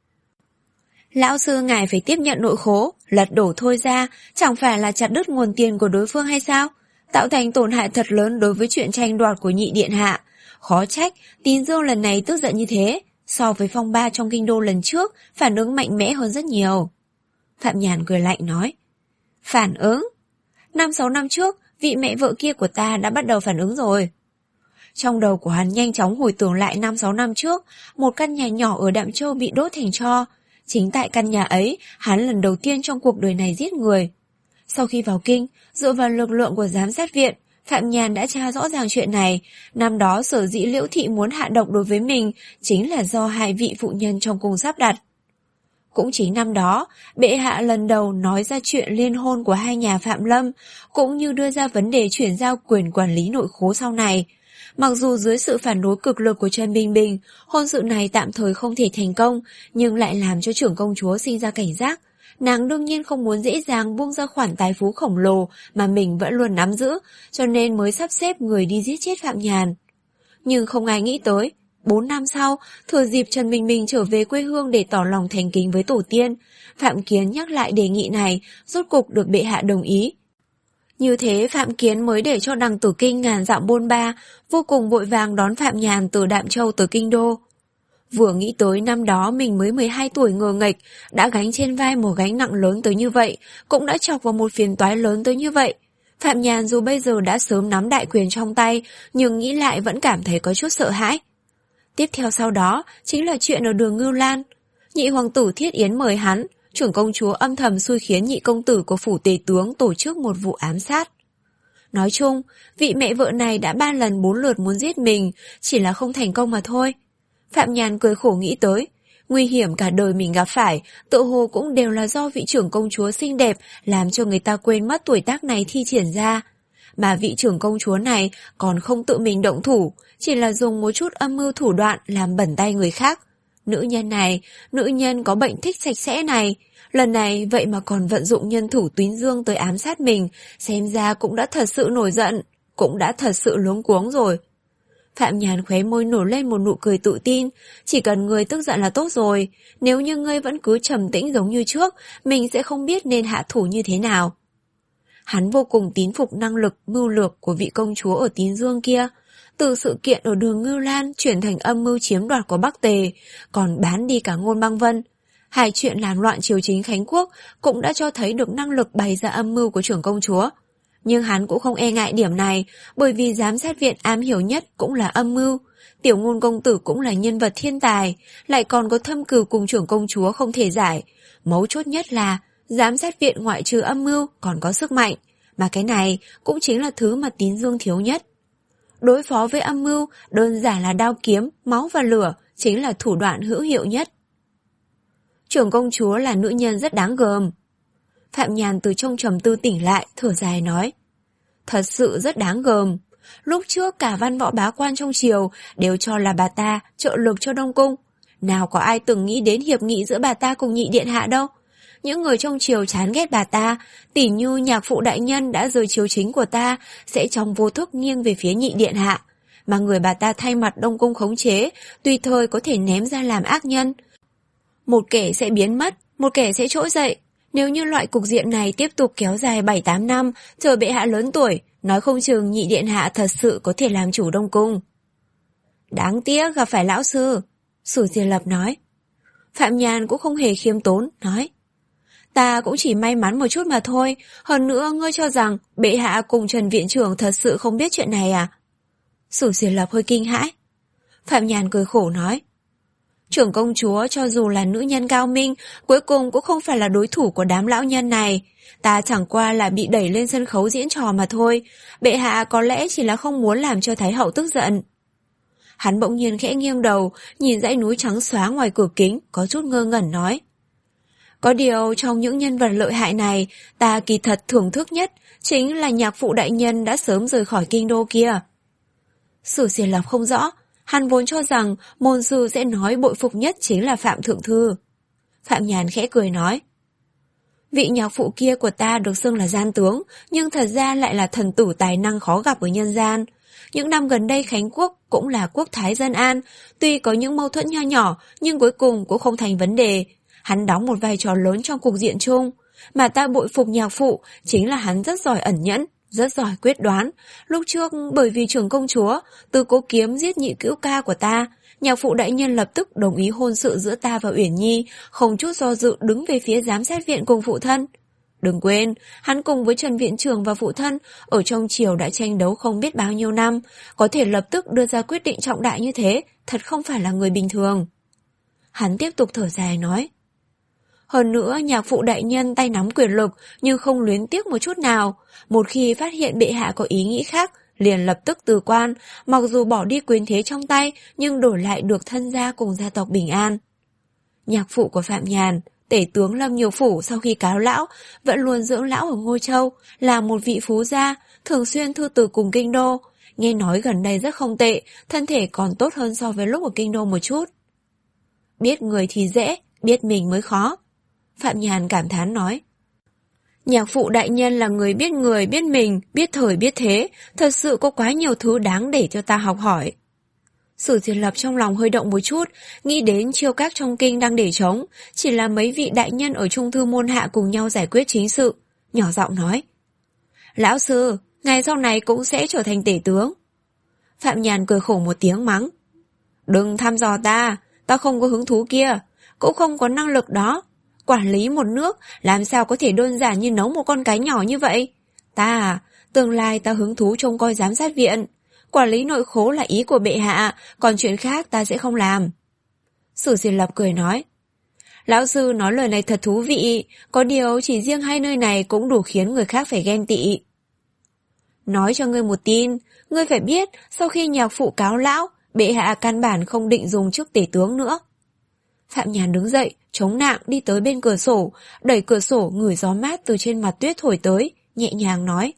Lão sư ngài phải tiếp nhận nội khố, lật đổ thôi ra, chẳng phải là chặt đứt nguồn tiền của đối phương hay sao? Tạo thành tổn hại thật lớn đối với chuyện tranh đoạt của nhị điện hạ. Khó trách, Tín Dương lần này tức giận như thế, so với phong ba trong kinh đô lần trước, phản ứng mạnh mẽ hơn rất nhiều. Phạm Nhàn cười lạnh nói, phản ứng? Năm sáu năm trước, vị mẹ vợ kia của ta đã bắt đầu phản ứng rồi. Trong đầu của hắn nhanh chóng hồi tưởng lại năm sáu năm trước, một căn nhà nhỏ ở Đạm Châu bị đốt thành tro. Chính tại căn nhà ấy, hắn lần đầu tiên trong cuộc đời này giết người. Sau khi vào kinh, dựa vào lực lượng của giám sát viện, Phạm Nhàn đã tra rõ ràng chuyện này. Năm đó sở dĩ Liễu Thị muốn hạ độc đối với mình chính là do hai vị phụ nhân trong cung sắp đặt. Cũng chính năm đó, bệ hạ lần đầu nói ra chuyện liên hôn của hai nhà Phạm Lâm, cũng như đưa ra vấn đề chuyển giao quyền quản lý nội khố sau này. Mặc dù dưới sự phản đối cực lực của Trần Bình Bình, hôn sự này tạm thời không thể thành công, nhưng lại làm cho trưởng công chúa sinh ra cảnh giác. Nàng đương nhiên không muốn dễ dàng buông ra khoản tài phú khổng lồ mà mình vẫn luôn nắm giữ, cho nên mới sắp xếp người đi giết chết Phạm Nhàn. Nhưng không ai nghĩ tới, bốn năm sau, thừa dịp Trần Bình Bình trở về quê hương để tỏ lòng thành kính với tổ tiên, Phạm Kiến nhắc lại đề nghị này, rốt cục được bệ hạ đồng ý. Như thế Phạm Kiến mới để cho Đằng Tử Kinh ngàn dặm bôn ba, vô cùng vội vàng đón Phạm Nhàn từ Đạm Châu tới kinh đô. Vừa nghĩ tới năm đó mình mới mười hai tuổi ngờ nghệch, đã gánh trên vai một gánh nặng lớn tới như vậy, cũng đã chọc vào một phiền toái lớn tới như vậy. Phạm Nhàn dù bây giờ đã sớm nắm đại quyền trong tay, nhưng nghĩ lại vẫn cảm thấy có chút sợ hãi. Tiếp theo sau đó chính là chuyện ở đường Ngưu Lan. Nhị hoàng tử Thiết Yến mời hắn, trưởng công chúa âm thầm xui khiến nhị công tử của phủ tề tướng tổ chức một vụ ám sát. Nói chung, vị mẹ vợ này đã ba lần bốn lượt muốn giết mình, chỉ là không thành công mà thôi. Phạm Nhàn cười khổ nghĩ tới, nguy hiểm cả đời mình gặp phải, tự hồ cũng đều là do vị trưởng công chúa xinh đẹp làm cho người ta quên mất tuổi tác này thi triển ra. Mà vị trưởng công chúa này còn không tự mình động thủ, chỉ là dùng một chút âm mưu thủ đoạn làm bẩn tay người khác. Nữ nhân này, nữ nhân có bệnh thích sạch sẽ này, lần này vậy mà còn vận dụng nhân thủ Tín Dương tới ám sát mình, xem ra cũng đã thật sự nổi giận, cũng đã thật sự luống cuống rồi. Phạm Nhàn khóe môi nổi lên một nụ cười tự tin, chỉ cần ngươi tức giận là tốt rồi, nếu như ngươi vẫn cứ trầm tĩnh giống như trước, mình sẽ không biết nên hạ thủ như thế nào. Hắn vô cùng tín phục năng lực mưu lược của vị công chúa ở Tín Dương kia, từ sự kiện ở đường Ngưu Lan chuyển thành âm mưu chiếm đoạt của Bắc Tề, còn bán đi cả Ngôn Băng Vân. Hai chuyện làm loạn triều chính Khánh Quốc cũng đã cho thấy được năng lực bày ra âm mưu của trưởng công chúa. Nhưng hắn cũng không e ngại điểm này, bởi vì giám sát viện am hiểu nhất cũng là âm mưu. Tiểu Ngôn công tử cũng là nhân vật thiên tài, lại còn có thâm cừu cùng trưởng công chúa không thể giải. Mấu chốt nhất là giám sát viện ngoại trừ âm mưu còn có sức mạnh, mà cái này cũng chính là thứ mà Tín Dương thiếu nhất. Đối phó với âm mưu, đơn giản là đao kiếm, máu và lửa chính là thủ đoạn hữu hiệu nhất. Trưởng công chúa là nữ nhân rất đáng gờm. Phạm Nhàn từ trong trầm tư tỉnh lại, thở dài nói, thật sự rất đáng gờm. Lúc trước cả văn võ bá quan trong triều đều cho là bà ta trợ lực cho Đông Cung. Nào có ai từng nghĩ đến hiệp nghị giữa bà ta cùng nhị điện hạ đâu. Những người trong triều chán ghét bà ta, tỉ như nhạc phụ đại nhân đã rời triều chính của ta, sẽ trong vô thức nghiêng về phía nhị điện hạ. Mà người bà ta thay mặt Đông Cung khống chế, tùy thời có thể ném ra làm ác nhân. Một kẻ sẽ biến mất, một kẻ sẽ trỗi dậy. Nếu như loại cục diện này tiếp tục kéo dài bảy tám năm, chờ bệ hạ lớn tuổi, nói không chừng nhị điện hạ thật sự có thể làm chủ Đông Cung. Đáng tiếc gặp phải lão sư, Sử Diên Lập nói. Phạm Nhàn cũng không hề khiêm tốn, nói, ta cũng chỉ may mắn một chút mà thôi, hơn nữa ngươi cho rằng bệ hạ cùng Trần Viện Trưởng thật sự không biết chuyện này à? Sử Diên Lập hơi kinh hãi. Phạm Nhàn cười khổ nói, trưởng công chúa cho dù là nữ nhân cao minh, cuối cùng cũng không phải là đối thủ của đám lão nhân này. Ta chẳng qua là bị đẩy lên sân khấu diễn trò mà thôi, bệ hạ có lẽ chỉ là không muốn làm cho Thái hậu tức giận. Hắn bỗng nhiên khẽ nghiêng đầu, nhìn dãy núi trắng xóa ngoài cửa kính, có chút ngơ ngẩn nói, có điều trong những nhân vật lợi hại này, ta kỳ thật thưởng thức nhất chính là nhạc phụ đại nhân đã sớm rời khỏi kinh đô kia. Sử Diên Lập không rõ, hắn vốn cho rằng môn sư sẽ nói bội phục nhất chính là Phạm Thượng Thư. Phạm Nhàn khẽ cười nói, vị nhạc phụ kia của ta được xưng là gian tướng, nhưng thật ra lại là thần tử tài năng khó gặp ở nhân gian. Những năm gần đây Khánh Quốc cũng là quốc thái dân an, tuy có những mâu thuẫn nho nhỏ, nhưng cuối cùng cũng không thành vấn đề. Hắn đóng một vai trò lớn trong cục diện chung, mà ta bội phục nhạc phụ chính là hắn rất giỏi ẩn nhẫn, Rất giỏi quyết đoán. Lúc trước bởi vì trưởng công chúa Từ Cố Kiếm giết nhị cữu ca của ta, nhạc phụ đại nhân lập tức đồng ý hôn sự giữa ta và Uyển Nhi, không chút do dự đứng về phía giám sát viện cùng phụ thân. Đừng quên, hắn cùng với Trần viện trưởng và phụ thân ở trong triều đã tranh đấu không biết bao nhiêu năm, có thể lập tức đưa ra quyết định trọng đại như thế, thật không phải là người bình thường. Hắn tiếp tục thở dài nói. Hơn nữa, nhạc phụ đại nhân tay nắm quyền lực nhưng không luyến tiếc một chút nào. Một khi phát hiện bệ hạ có ý nghĩ khác, liền lập tức từ quan, mặc dù bỏ đi quyền thế trong tay nhưng đổi lại được thân gia cùng gia tộc bình an. Nhạc phụ của Phạm Nhàn, tể tướng Lâm Nhiều Phủ sau khi cáo lão, vẫn luôn dưỡng lão ở Ngôi Châu, là một vị phú gia, thường xuyên thư từ cùng kinh đô. Nghe nói gần đây rất không tệ, thân thể còn tốt hơn so với lúc ở kinh đô một chút. Biết người thì dễ, biết mình mới khó. Phạm Nhàn cảm thán nói. Nhạc phụ đại nhân là người biết người, biết mình, biết thời biết thế, thật sự có quá nhiều thứ đáng để cho ta học hỏi. Sử Diệt Lập trong lòng hơi động một chút, nghĩ đến chiêu các trong kinh đang để trống, chỉ là mấy vị đại nhân ở trung thư môn hạ cùng nhau giải quyết chính sự. Nhỏ giọng nói. Lão sư, ngày sau này cũng sẽ trở thành tể tướng. Phạm Nhàn cười khổ một tiếng mắng. Đừng thăm dò ta, ta không có hứng thú kia, cũng không có năng lực đó. Quản lý một nước làm sao có thể đơn giản như nấu một con cái nhỏ như vậy? Ta à, tương lai ta hứng thú trông coi giám sát viện. Quản lý nội khố là ý của bệ hạ, còn chuyện khác ta sẽ không làm. Sử Diệt Lập cười nói. Lão sư nói lời này thật thú vị, có điều chỉ riêng hai nơi này cũng đủ khiến người khác phải ghen tị. Nói cho ngươi một tin, ngươi phải biết sau khi nhạc phụ cáo lão, bệ hạ căn bản không định dùng chức tể tướng nữa. Phạm Nhàn đứng dậy, chống nạng đi tới bên cửa sổ, đẩy cửa sổ ngửi gió mát từ trên mặt tuyết thổi tới, nhẹ nhàng nói.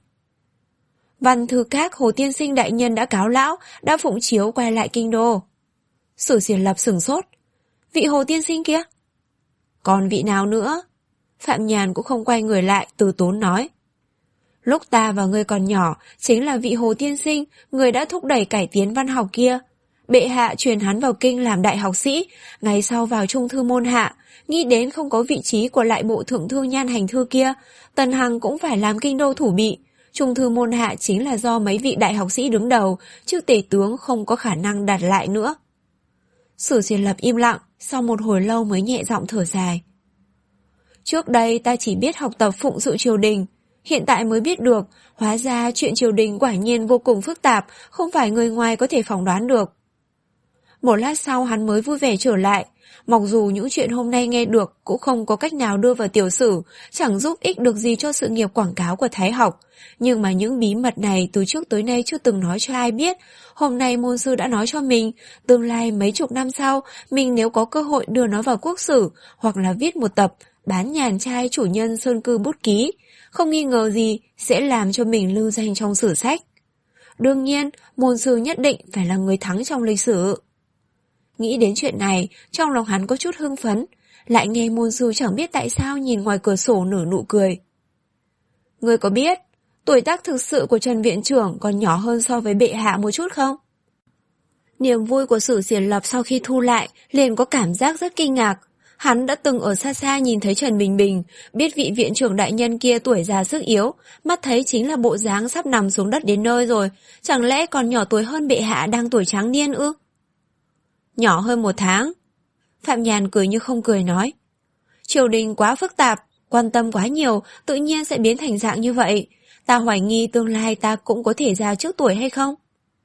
Văn thư các Hồ Tiên Sinh đại nhân đã cáo lão, đã phụng chiếu quay lại kinh đô. Sử Diệt Lập sửng sốt. Vị Hồ Tiên Sinh kia? Còn vị nào nữa? Phạm Nhàn cũng không quay người lại, từ tốn nói. Lúc ta và ngươi còn nhỏ, chính là vị Hồ Tiên Sinh, người đã thúc đẩy cải tiến văn học kia. Bệ hạ truyền hắn vào kinh làm đại học sĩ, ngày sau vào trung thư môn hạ, nghĩ đến không có vị trí của lại bộ thượng thư Nhan Hành Thư kia, Tần Hằng cũng phải làm kinh đô thủ bị. Trung thư môn hạ chính là do mấy vị đại học sĩ đứng đầu, chứ tể tướng không có khả năng đặt lại nữa. Sử Diệt Lập im lặng, sau một hồi lâu mới nhẹ giọng thở dài. Trước đây ta chỉ biết học tập phụng sự triều đình, hiện tại mới biết được, hóa ra chuyện triều đình quả nhiên vô cùng phức tạp, không phải người ngoài có thể phỏng đoán được. Một lát sau hắn mới vui vẻ trở lại, mặc dù những chuyện hôm nay nghe được cũng không có cách nào đưa vào tiểu sử, chẳng giúp ích được gì cho sự nghiệp quảng cáo của Thái học, nhưng mà những bí mật này từ trước tới nay chưa từng nói cho ai biết, hôm nay môn sư đã nói cho mình, tương lai mấy chục năm sau, mình nếu có cơ hội đưa nó vào quốc sử, hoặc là viết một tập, bán nhàn trai chủ nhân sơn cư bút ký, không nghi ngờ gì sẽ làm cho mình lưu danh trong sử sách. Đương nhiên, môn sư nhất định phải là người thắng trong lịch sử. Nghĩ đến chuyện này, trong lòng hắn có chút hưng phấn, lại nghe môn sư chẳng biết tại sao nhìn ngoài cửa sổ nở nụ cười. Ngươi có biết, tuổi tác thực sự của Trần viện trưởng còn nhỏ hơn so với bệ hạ một chút không? Niềm vui của Sử Diệt Lập sau khi thu lại, liền có cảm giác rất kinh ngạc. Hắn đã từng ở xa xa nhìn thấy Trần Bình Bình, biết vị viện trưởng đại nhân kia tuổi già sức yếu, mắt thấy chính là bộ dáng sắp nằm xuống đất đến nơi rồi, chẳng lẽ còn nhỏ tuổi hơn bệ hạ đang tuổi tráng niên ư? Nhỏ hơn một tháng. Phạm Nhàn cười như không cười nói. Triều đình quá phức tạp, quan tâm quá nhiều, tự nhiên sẽ biến thành dạng như vậy. Ta hoài nghi tương lai ta cũng có thể già trước tuổi hay không?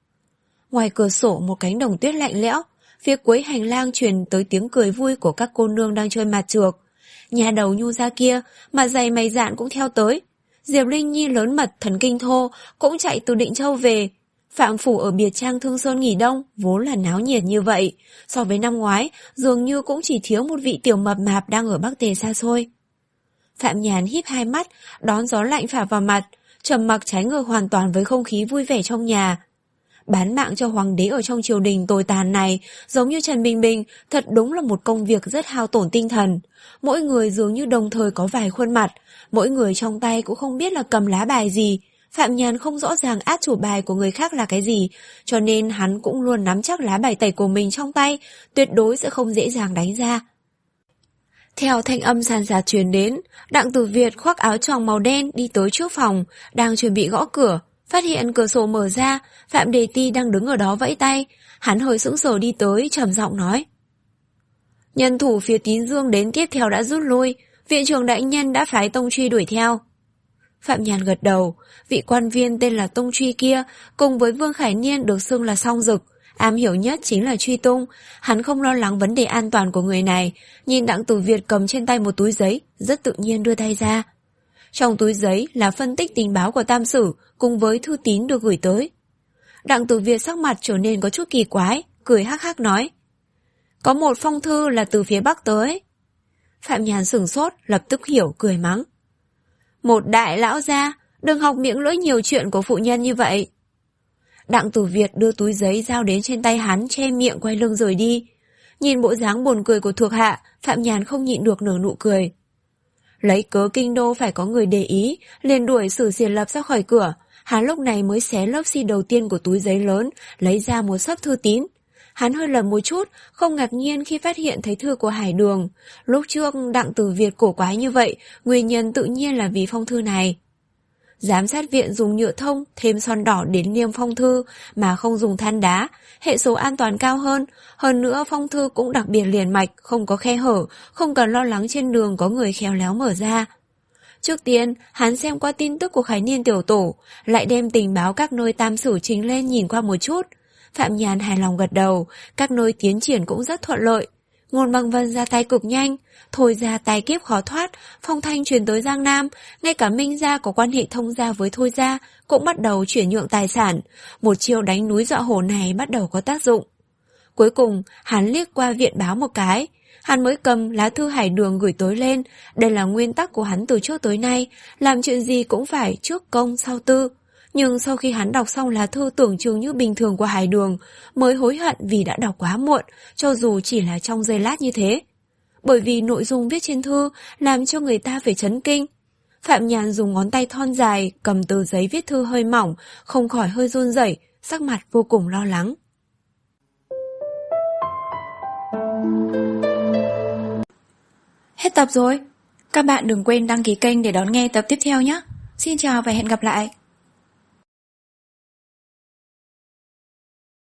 Ngoài cửa sổ một cánh đồng tuyết lạnh lẽo, phía cuối hành lang truyền tới tiếng cười vui của các cô nương đang chơi mạt trược. Nhà đầu nhu ra kia, mặt dày mày dạn cũng theo tới. Diệp Linh Nhi lớn mật thần kinh thô cũng chạy từ Định Châu về. Phạm phủ ở biệt trang Thương Sơn nghỉ đông vốn là náo nhiệt như vậy, so với năm ngoái dường như cũng chỉ thiếu một vị tiểu mập mạp đang ở Bắc Tề xa xôi. Phạm Nhàn híp hai mắt, đón gió lạnh phả vào mặt, trầm mặc trái ngược hoàn toàn với không khí vui vẻ trong nhà. Bán mạng cho hoàng đế ở trong triều đình tồi tàn này, giống như Trần Bình Bình, thật đúng là một công việc rất hao tổn tinh thần. Mỗi người dường như đồng thời có vài khuôn mặt, mỗi người trong tay cũng không biết là cầm lá bài gì. Phạm Nhàn không rõ ràng át chủ bài của người khác là cái gì, cho nên hắn cũng luôn nắm chắc lá bài tẩy của mình trong tay, tuyệt đối sẽ không dễ dàng đánh ra. Theo thanh âm sàn sạt truyền đến, Đặng Tử Việt khoác áo choàng màu đen đi tới trước phòng, đang chuẩn bị gõ cửa, phát hiện cửa sổ mở ra, Phạm Đề Ti đang đứng ở đó vẫy tay. Hắn hơi sững sờ đi tới, trầm giọng nói: Nhân thủ phía Tín Dương đến tiếp theo đã rút lui, viện trưởng đại nhân đã phái Tông Truy đuổi theo. Phạm Nhàn gật đầu, vị quan viên tên là Tông Truy kia, cùng với Vương Khải Niên được xưng là song dực, am hiểu nhất chính là truy tung. Hắn không lo lắng vấn đề an toàn của người này, nhìn Đặng Tử Việt cầm trên tay một túi giấy, rất tự nhiên đưa tay ra. Trong túi giấy là phân tích tình báo của Tam Sử cùng với thư tín được gửi tới. Đặng Tử Việt sắc mặt trở nên có chút kỳ quái, cười hắc hắc nói: Có một phong thư là từ phía Bắc tới. Phạm Nhàn sửng sốt, lập tức hiểu, cười mắng: Một đại lão gia, đừng học miệng lưỡi nhiều chuyện của phụ nhân như vậy. Đặng Tử Việt đưa túi giấy giao đến trên tay hắn, che miệng quay lưng rời đi. Nhìn bộ dáng buồn cười của thuộc hạ, Phạm Nhàn không nhịn được nở nụ cười. Lấy cớ kinh đô phải có người để ý, liền đuổi Sử Xiển Lập ra khỏi cửa. Hắn lúc này mới xé lớp xi đầu tiên của túi giấy lớn, lấy ra một xấp thư tín. Hắn hơi lầm một chút, không ngạc nhiên khi phát hiện thấy thư của Hải Đường. Lúc trước Đặng Tử Việt cổ quái như vậy, nguyên nhân tự nhiên là vì phong thư này. Giám sát viện dùng nhựa thông thêm son đỏ đến niêm phong thư mà không dùng than đá, hệ số an toàn cao hơn. Hơn nữa phong thư cũng đặc biệt liền mạch, không có khe hở, không cần lo lắng trên đường có người khéo léo mở ra. Trước tiên, hắn xem qua tin tức của Khải Niên tiểu tổ, lại đem tình báo các nơi Tam Sử trình lên nhìn qua một chút. Phạm Nhàn hài lòng gật đầu, các nơi tiến triển cũng rất thuận lợi. Ngôn Bằng Vân ra tay cực nhanh, Thôi gia tài kiếp khó thoát, phong thanh truyền tới Giang Nam, ngay cả Minh gia có quan hệ thông gia với Thôi gia cũng bắt đầu chuyển nhượng tài sản. Một chiêu đánh núi dọa hổ này bắt đầu có tác dụng. Cuối cùng, hắn liếc qua viện báo một cái, hắn mới cầm lá thư Hải Đường gửi tới lên. Đây là nguyên tắc của hắn từ trước tới nay, làm chuyện gì cũng phải trước công sau tư. Nhưng sau khi hắn đọc xong lá thư tưởng chừng như bình thường của Hải Đường, mới hối hận vì đã đọc quá muộn, cho dù chỉ là trong giây lát như thế. Bởi vì nội dung viết trên thư làm cho người ta phải chấn kinh. Phạm Nhàn dùng ngón tay thon dài cầm tờ giấy viết thư hơi mỏng, không khỏi hơi run rẩy, sắc mặt vô cùng lo lắng. Hết tập rồi. Các bạn đừng quên đăng ký kênh để đón nghe tập tiếp theo nhé. Xin chào và hẹn gặp lại.